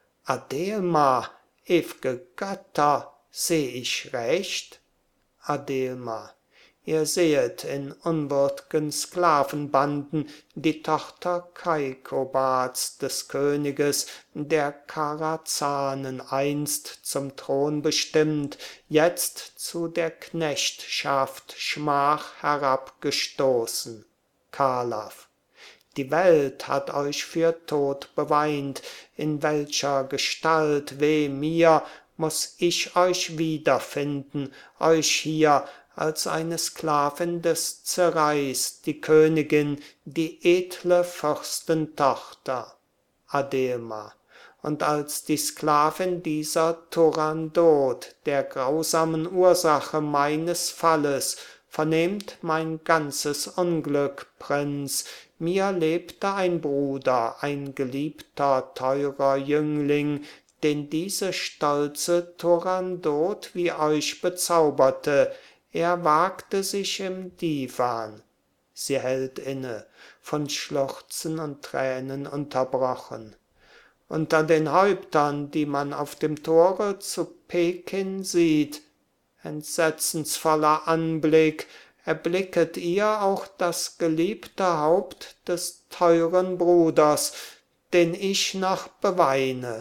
Adelma, ew'ge Götter, seh ich recht? Adelma, ihr sehet in unwürd'gen Sklavenbanden die Tochter Kaikobats des Königes, der Karazanen, einst zum Thron bestimmt, jetzt zu der Knechtschaft Schmach herabgestoßen. Karlov, die Welt hat euch für tot beweint, in welcher Gestalt, weh mir, muß ich euch wiederfinden, euch hier, als eine Sklavin des Zereis, die Königin, die edle Fürstentochter. Adelma, und als die Sklavin dieser Turandot, der grausamen Ursache meines Falles, vernehmt mein ganzes Unglück, Prinz, mir lebte ein Bruder, ein geliebter, teurer Jüngling, den diese stolze Turandot wie euch bezauberte, er wagte sich im Divan. Sie hält inne, von Schluchzen und Tränen unterbrochen. Unter den Häuptern, die man auf dem Tore zu Pekin sieht, entsetzensvoller Anblick, erblicket ihr auch das geliebte Haupt des teuren Bruders, den ich noch beweine?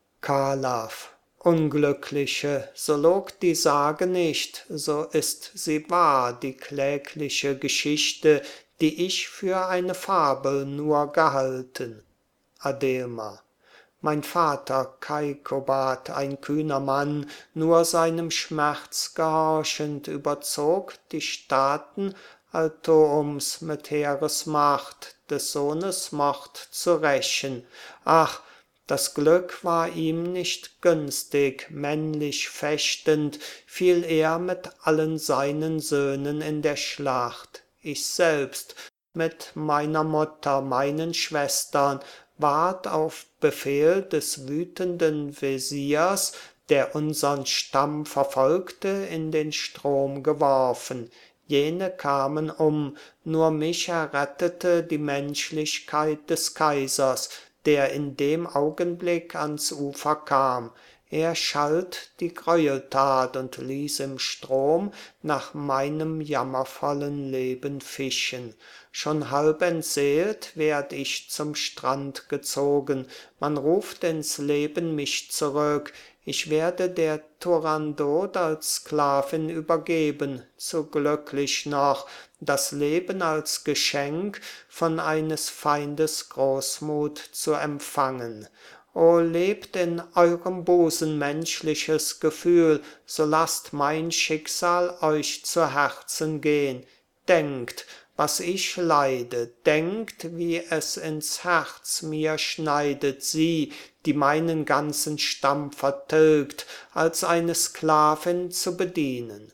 Kalav: Unglückliche, so log die Sage nicht, so ist sie wahr, die klägliche Geschichte, die ich für eine Fabel nur gehalten. Adelma: Mein Vater Kaikobad, ein kühner Mann, nur seinem Schmerz gehorchend, überzog die Staaten Altoums mit Heeresmacht, des Sohnes Mord zu rächen. Ach, das Glück war ihm nicht günstig, männlich fechtend, fiel er mit allen seinen Söhnen in der Schlacht. Ich selbst mit meiner Mutter, meinen Schwestern, ward auf Befehl des wütenden Wesirs, der unsern Stamm verfolgte, in den Strom geworfen. Jene kamen um, nur mich errettete die Menschlichkeit des Kaisers, der in dem Augenblick ans Ufer kam. Er schalt die Gräueltat und ließ im Strom nach meinem jammervollen Leben fischen. Schon halb entseelt werd ich zum Strand gezogen, man ruft ins Leben mich zurück, ich werde der Turandot als Sklavin übergeben, zu glücklich noch, das Leben als Geschenk von eines Feindes Großmut zu empfangen. O lebt in eurem Busen menschliches Gefühl, so lasst mein Schicksal euch zu Herzen gehn. Denkt, was ich leide, denkt, wie es ins Herz mir schneidet, sie, die meinen ganzen Stamm vertilgt, als eine Sklavin zu bedienen.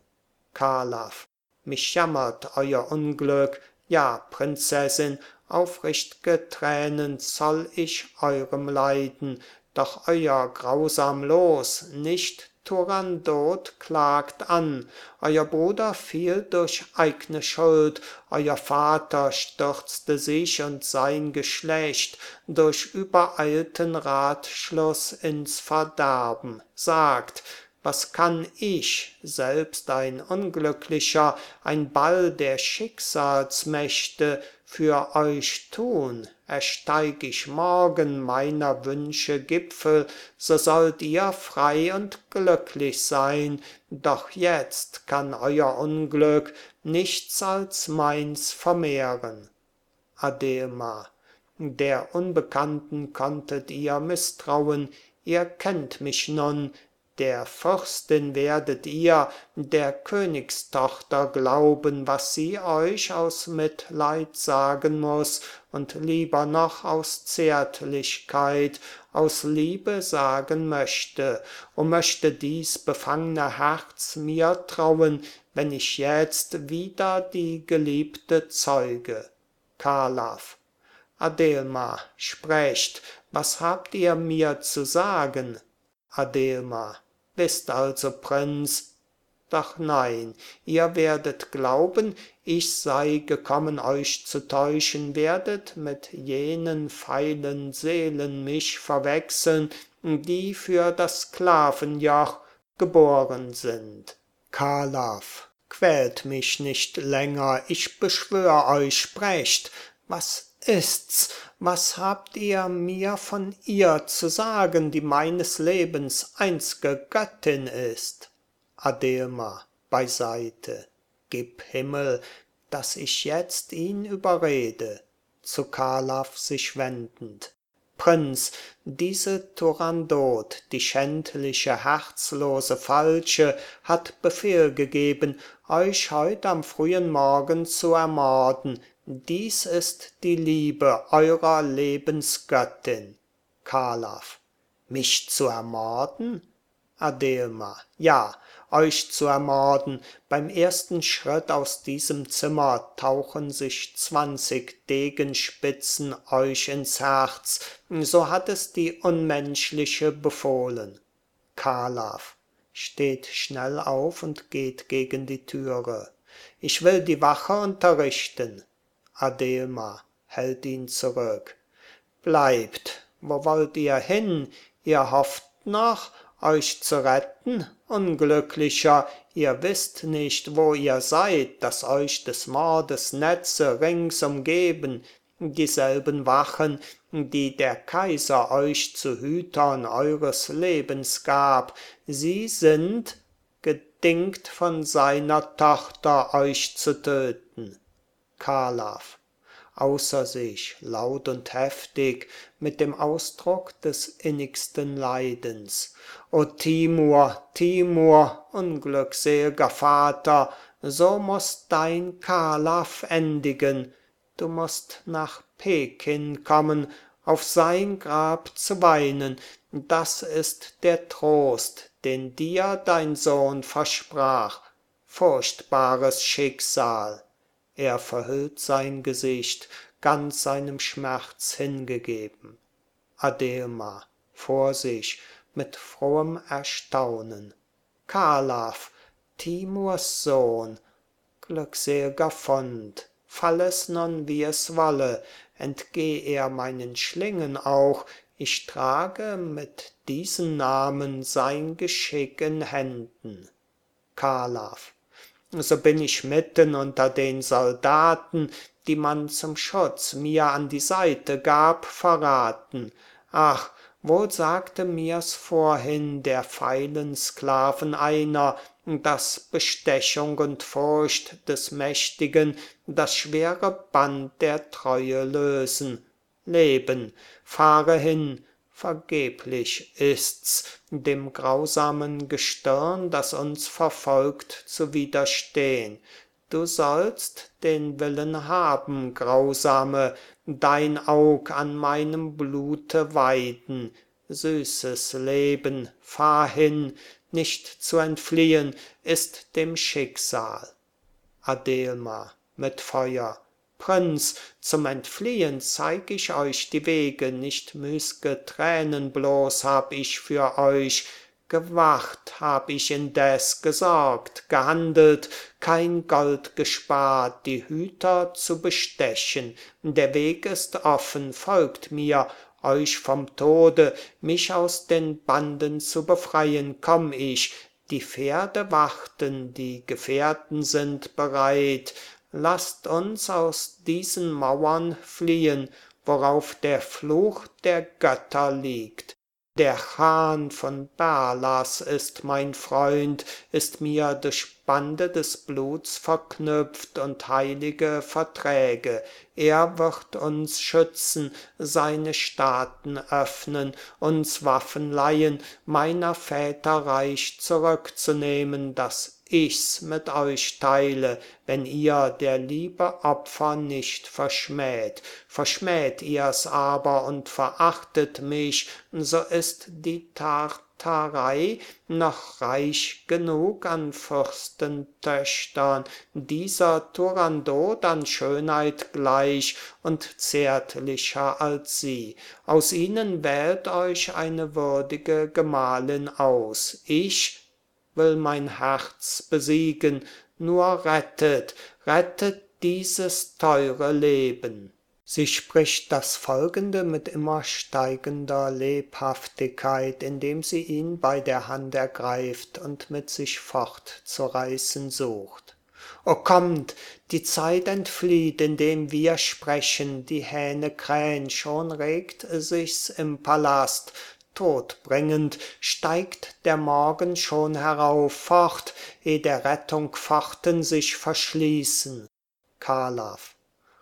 Kalav: Mich jammert euer Unglück, ja, Prinzessin, aufricht'ge Tränen zoll ich eurem Leiden, doch euer grausam Los, nicht Turandot, klagt an, euer Bruder fiel durch eigne Schuld, euer Vater stürzte sich und sein Geschlecht durch übereilten Ratschluss ins Verderben. Sagt, was kann ich, selbst ein Unglücklicher, ein Ball der Schicksalsmächte, für euch tun? Ersteig ich morgen meiner Wünsche Gipfel, so sollt ihr frei und glücklich sein, doch jetzt kann euer Unglück nichts als meins vermehren. Adelma: Der Unbekannten konntet ihr misstrauen, ihr kennt mich nun, der Fürstin werdet ihr, der Königstochter glauben, was sie euch aus Mitleid sagen muß, und lieber noch aus Zärtlichkeit, aus Liebe sagen möchte. O möchte dies befangne Herz mir trauen, wenn ich jetzt wieder die Geliebte zeuge. Kalav: Adelma, sprecht, was habt ihr mir zu sagen? Adelma: Wisst also, Prinz, doch nein, ihr werdet glauben, ich sei gekommen, euch zu täuschen, werdet mit jenen feilen Seelen mich verwechseln, die für das Sklavenjoch geboren sind. Kalav: Quält mich nicht länger, ich beschwör euch, sprecht, was ist's? Was habt ihr mir von ihr zu sagen, die meines Lebens einz'ge Göttin ist? Adelma beiseite: Gib Himmel, dass ich jetzt ihn überrede. Zu Kalav sich wendend: Prinz, diese Turandot, die schändliche, herzlose, falsche, hat Befehl gegeben, euch heut am frühen Morgen zu ermorden. Dies ist die Liebe eurer Lebensgöttin. Kalav: Mich zu ermorden? Adelma: Ja, euch zu ermorden. Beim ersten Schritt aus diesem Zimmer tauchen sich zwanzig Degenspitzen euch ins Herz, so hat es die Unmenschliche befohlen. Kalav steht schnell auf und geht gegen die Türe. Ich will die Wache unterrichten. Adelma hält ihn zurück. Bleibt, wo wollt ihr hin? Ihr hofft noch, euch zu retten, Unglücklicher, ihr wisst nicht, wo ihr seid, dass euch des Mordes Netze rings umgeben, dieselben Wachen, die der Kaiser euch zu Hütern eures Lebens gab, sie sind gedingt von seiner Tochter, euch zu töten. Kalav, außer sich, laut und heftig, mit dem Ausdruck des innigsten Leidens. O Timur, Timur, unglücksel'ger Vater, so muß dein Kalav endigen, du mußt nach Pekin kommen, auf sein Grab zu weinen, das ist der Trost, den dir dein Sohn versprach. Furchtbares Schicksal! Er verhüllt sein Gesicht, ganz seinem Schmerz hingegeben. Adelma, vor sich, mit frohem Erstaunen. Kalav, Timurs Sohn, glücksel'ger Fund, fall es nun wie es wolle, entgeh er meinen Schlingen auch, ich trage mit diesen Namen sein Geschick in Händen. Kalav, so bin ich mitten unter den Soldaten, die man zum Schutz mir an die Seite gab, verraten. Ach, wohl sagte mir's vorhin der feilen Sklaven einer, dass Bestechung und Furcht des Mächtigen das schwere Band der Treue lösen. Leben, fahre hin, vergeblich ist's, dem grausamen Gestirn, das uns verfolgt, zu widerstehn. Du sollst den Willen haben, Grausame, dein Aug an meinem Blute weiden. Süßes Leben, fahr hin, nicht zu entfliehen ist dem Schicksal. Adelma, mit Feuer, Prinz, zum Entfliehen zeig ich euch die Wege, nicht müß'ge Tränen bloß hab ich für euch, gewacht hab ich indes, gesorgt, gehandelt, kein Gold gespart, die Hüter zu bestechen. Der Weg ist offen, folgt mir, euch vom Tode, mich aus den Banden zu befreien, komm ich, die Pferde warten, die Gefährten sind bereit, lasst uns aus diesen Mauern fliehen, worauf der Fluch der Götter liegt. Der Chan von Berlas ist mein Freund, ist mir durch Bande des Bluts verknüpft und heilige Verträge. Er wird uns schützen, seine Staaten öffnen, uns Waffen leihen, meiner Väter Reich zurückzunehmen, das ich's mit euch teile, wenn ihr der Liebe Opfer nicht verschmäht. Verschmäht ihr's aber und verachtet mich, so ist die Tartarei noch reich genug an Fürstentöchtern, dieser Turandot an Schönheit gleich und zärtlicher als sie. Aus ihnen wählt euch eine würdige Gemahlin aus. Ich will mein Herz besiegen, nur rettet, rettet dieses teure Leben. Sie spricht das Folgende mit immer steigender Lebhaftigkeit, indem sie ihn bei der Hand ergreift und mit sich fortzureißen sucht. O kommt, die Zeit entflieht, indem wir sprechen, die Hähne krähen, schon regt sich's im Palast, todbringend steigt der Morgen schon herauf, fort, eh der Rettung Pforten sich verschließen. Kalav,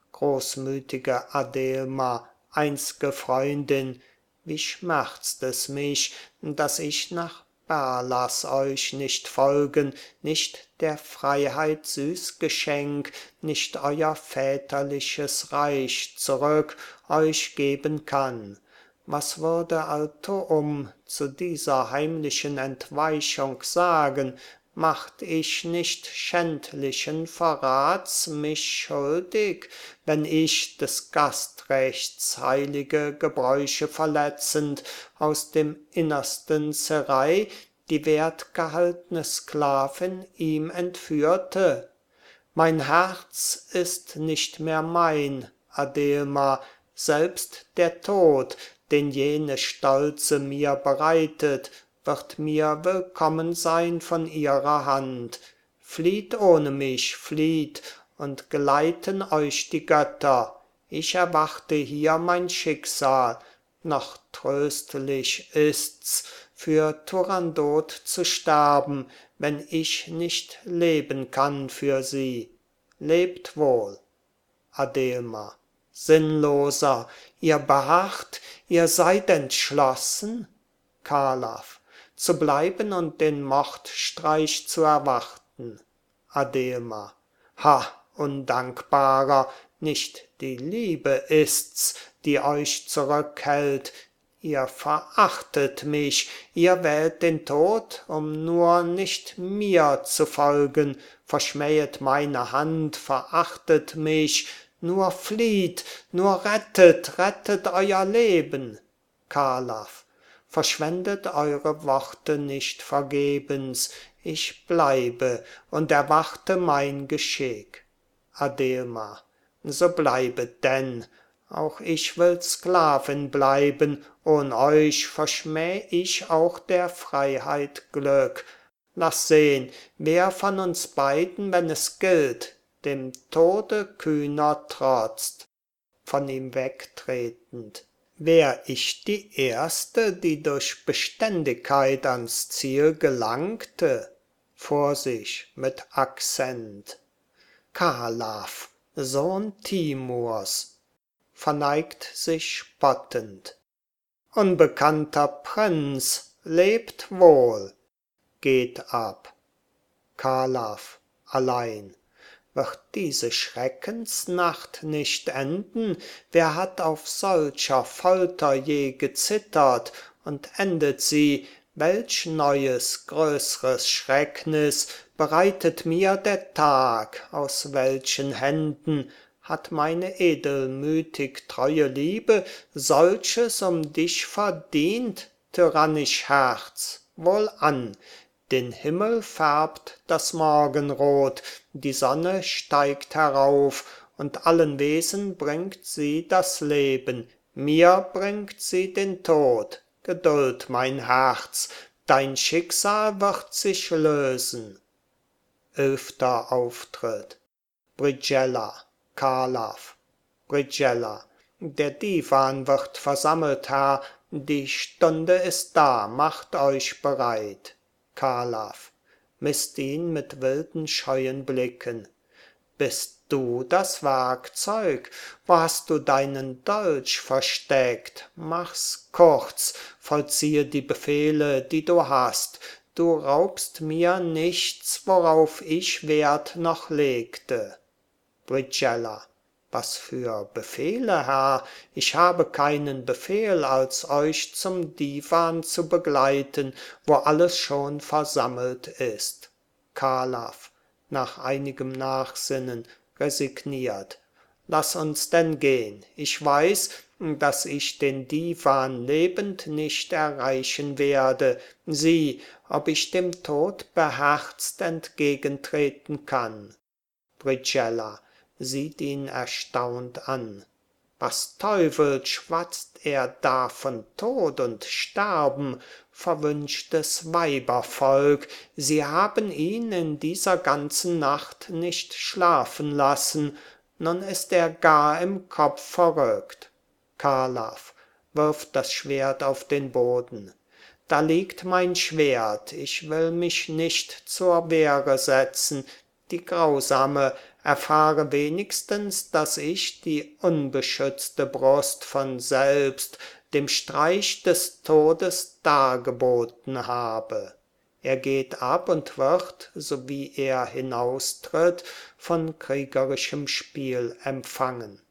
großmütige Adelma, einst'ge Freundin, wie schmerzt es mich, dass ich nach Berlas euch nicht folgen, nicht der Freiheit süß Geschenk, nicht euer väterliches Reich zurück euch geben kann. Was würde Altoum zu dieser heimlichen Entweichung sagen? Macht ich nicht schändlichen Verrats mich schuldig, wenn ich des Gastrechts heilige Gebräuche verletzend aus dem Innersten Zerei die wertgehaltne Sklavin ihm entführte? Mein Herz ist nicht mehr mein, Adelma, selbst der Tod, den jene Stolze mir bereitet, wird mir willkommen sein von ihrer Hand. Flieht ohne mich, flieht, und geleiten euch die Götter. Ich erwarte hier mein Schicksal, noch tröstlich ist's, für Turandot zu sterben, wenn ich nicht leben kann für sie. Lebt wohl. Adelma. Sinnloser, ihr beharrt, ihr seid entschlossen? Carlav. Zu bleiben und den Mordstreich zu erwarten. Adelma. Ha, Undankbarer, nicht die Liebe ist's, die euch zurückhält. Ihr verachtet mich, ihr wählt den Tod, um nur nicht mir zu folgen, verschmähet meine Hand, verachtet mich, nur flieht, nur rettet, rettet euer Leben. Carlav. Verschwendet eure Worte nicht vergebens, ich bleibe und erwarte mein Geschick. Adelma. So bleibet denn, auch ich will Sklavin bleiben, ohn euch verschmäh ich auch der Freiheit Glück. Lass sehn, wer von uns beiden, wenn es gilt, dem Tode kühner trotzt. Von ihm wegtretend. Wär ich die Erste, die durch Beständigkeit ans Ziel gelangte? Vor sich mit Akzent. Carlav, Sohn Timurs, verneigt sich spottend. Unbekannter Prinz, lebt wohl. Geht ab. Carlav, allein. Wird diese Schreckensnacht nicht enden? Wer hat auf solcher Folter je gezittert? Und endet sie, welch neues, größres Schrecknis bereitet mir der Tag? Aus welchen Händen hat meine edelmütig treue Liebe solches um dich verdient, tyrannisch Herz? Wohlan, den Himmel färbt das Morgenrot, die Sonne steigt herauf, und allen Wesen bringt sie das Leben, mir bringt sie den Tod. Geduld, mein Herz, dein Schicksal wird sich lösen. Elfter Auftritt. Brighella, Carlav. Brighella. Der Divan wird versammelt, Herr, die Stunde ist da, macht euch bereit. Carlav. Misst ihn mit wilden, scheuen Blicken. Bist du das Werkzeug? Wo hast du deinen Dolch versteckt? Mach's kurz, vollziehe die Befehle, die du hast. Du raubst mir nichts, worauf ich Wert noch legte. Brighella. Was für Befehle, Herr? Ich habe keinen Befehl, als euch zum Divan zu begleiten, wo alles schon versammelt ist. Carlav, nach einigem Nachsinnen, resigniert. Lass uns denn gehn. Ich weiß, dass ich den Divan lebend nicht erreichen werde. Sieh, ob ich dem Tod beherzt entgegentreten kann. Brighella sieht ihn erstaunt an. Was Teufel schwatzt er da von Tod und Sterben? Verwünschtes Weibervolk, sie haben ihn in dieser ganzen Nacht nicht schlafen lassen, nun ist er gar im Kopf verrückt. Carlav wirft das Schwert auf den Boden. Da liegt mein Schwert, ich will mich nicht zur Wehre setzen, die Grausame erfahre wenigstens, dass ich die unbeschützte Brust von selbst dem Streich des Todes dargeboten habe. Er geht ab und wird, so wie er hinaustritt, von kriegerischem Spiel empfangen.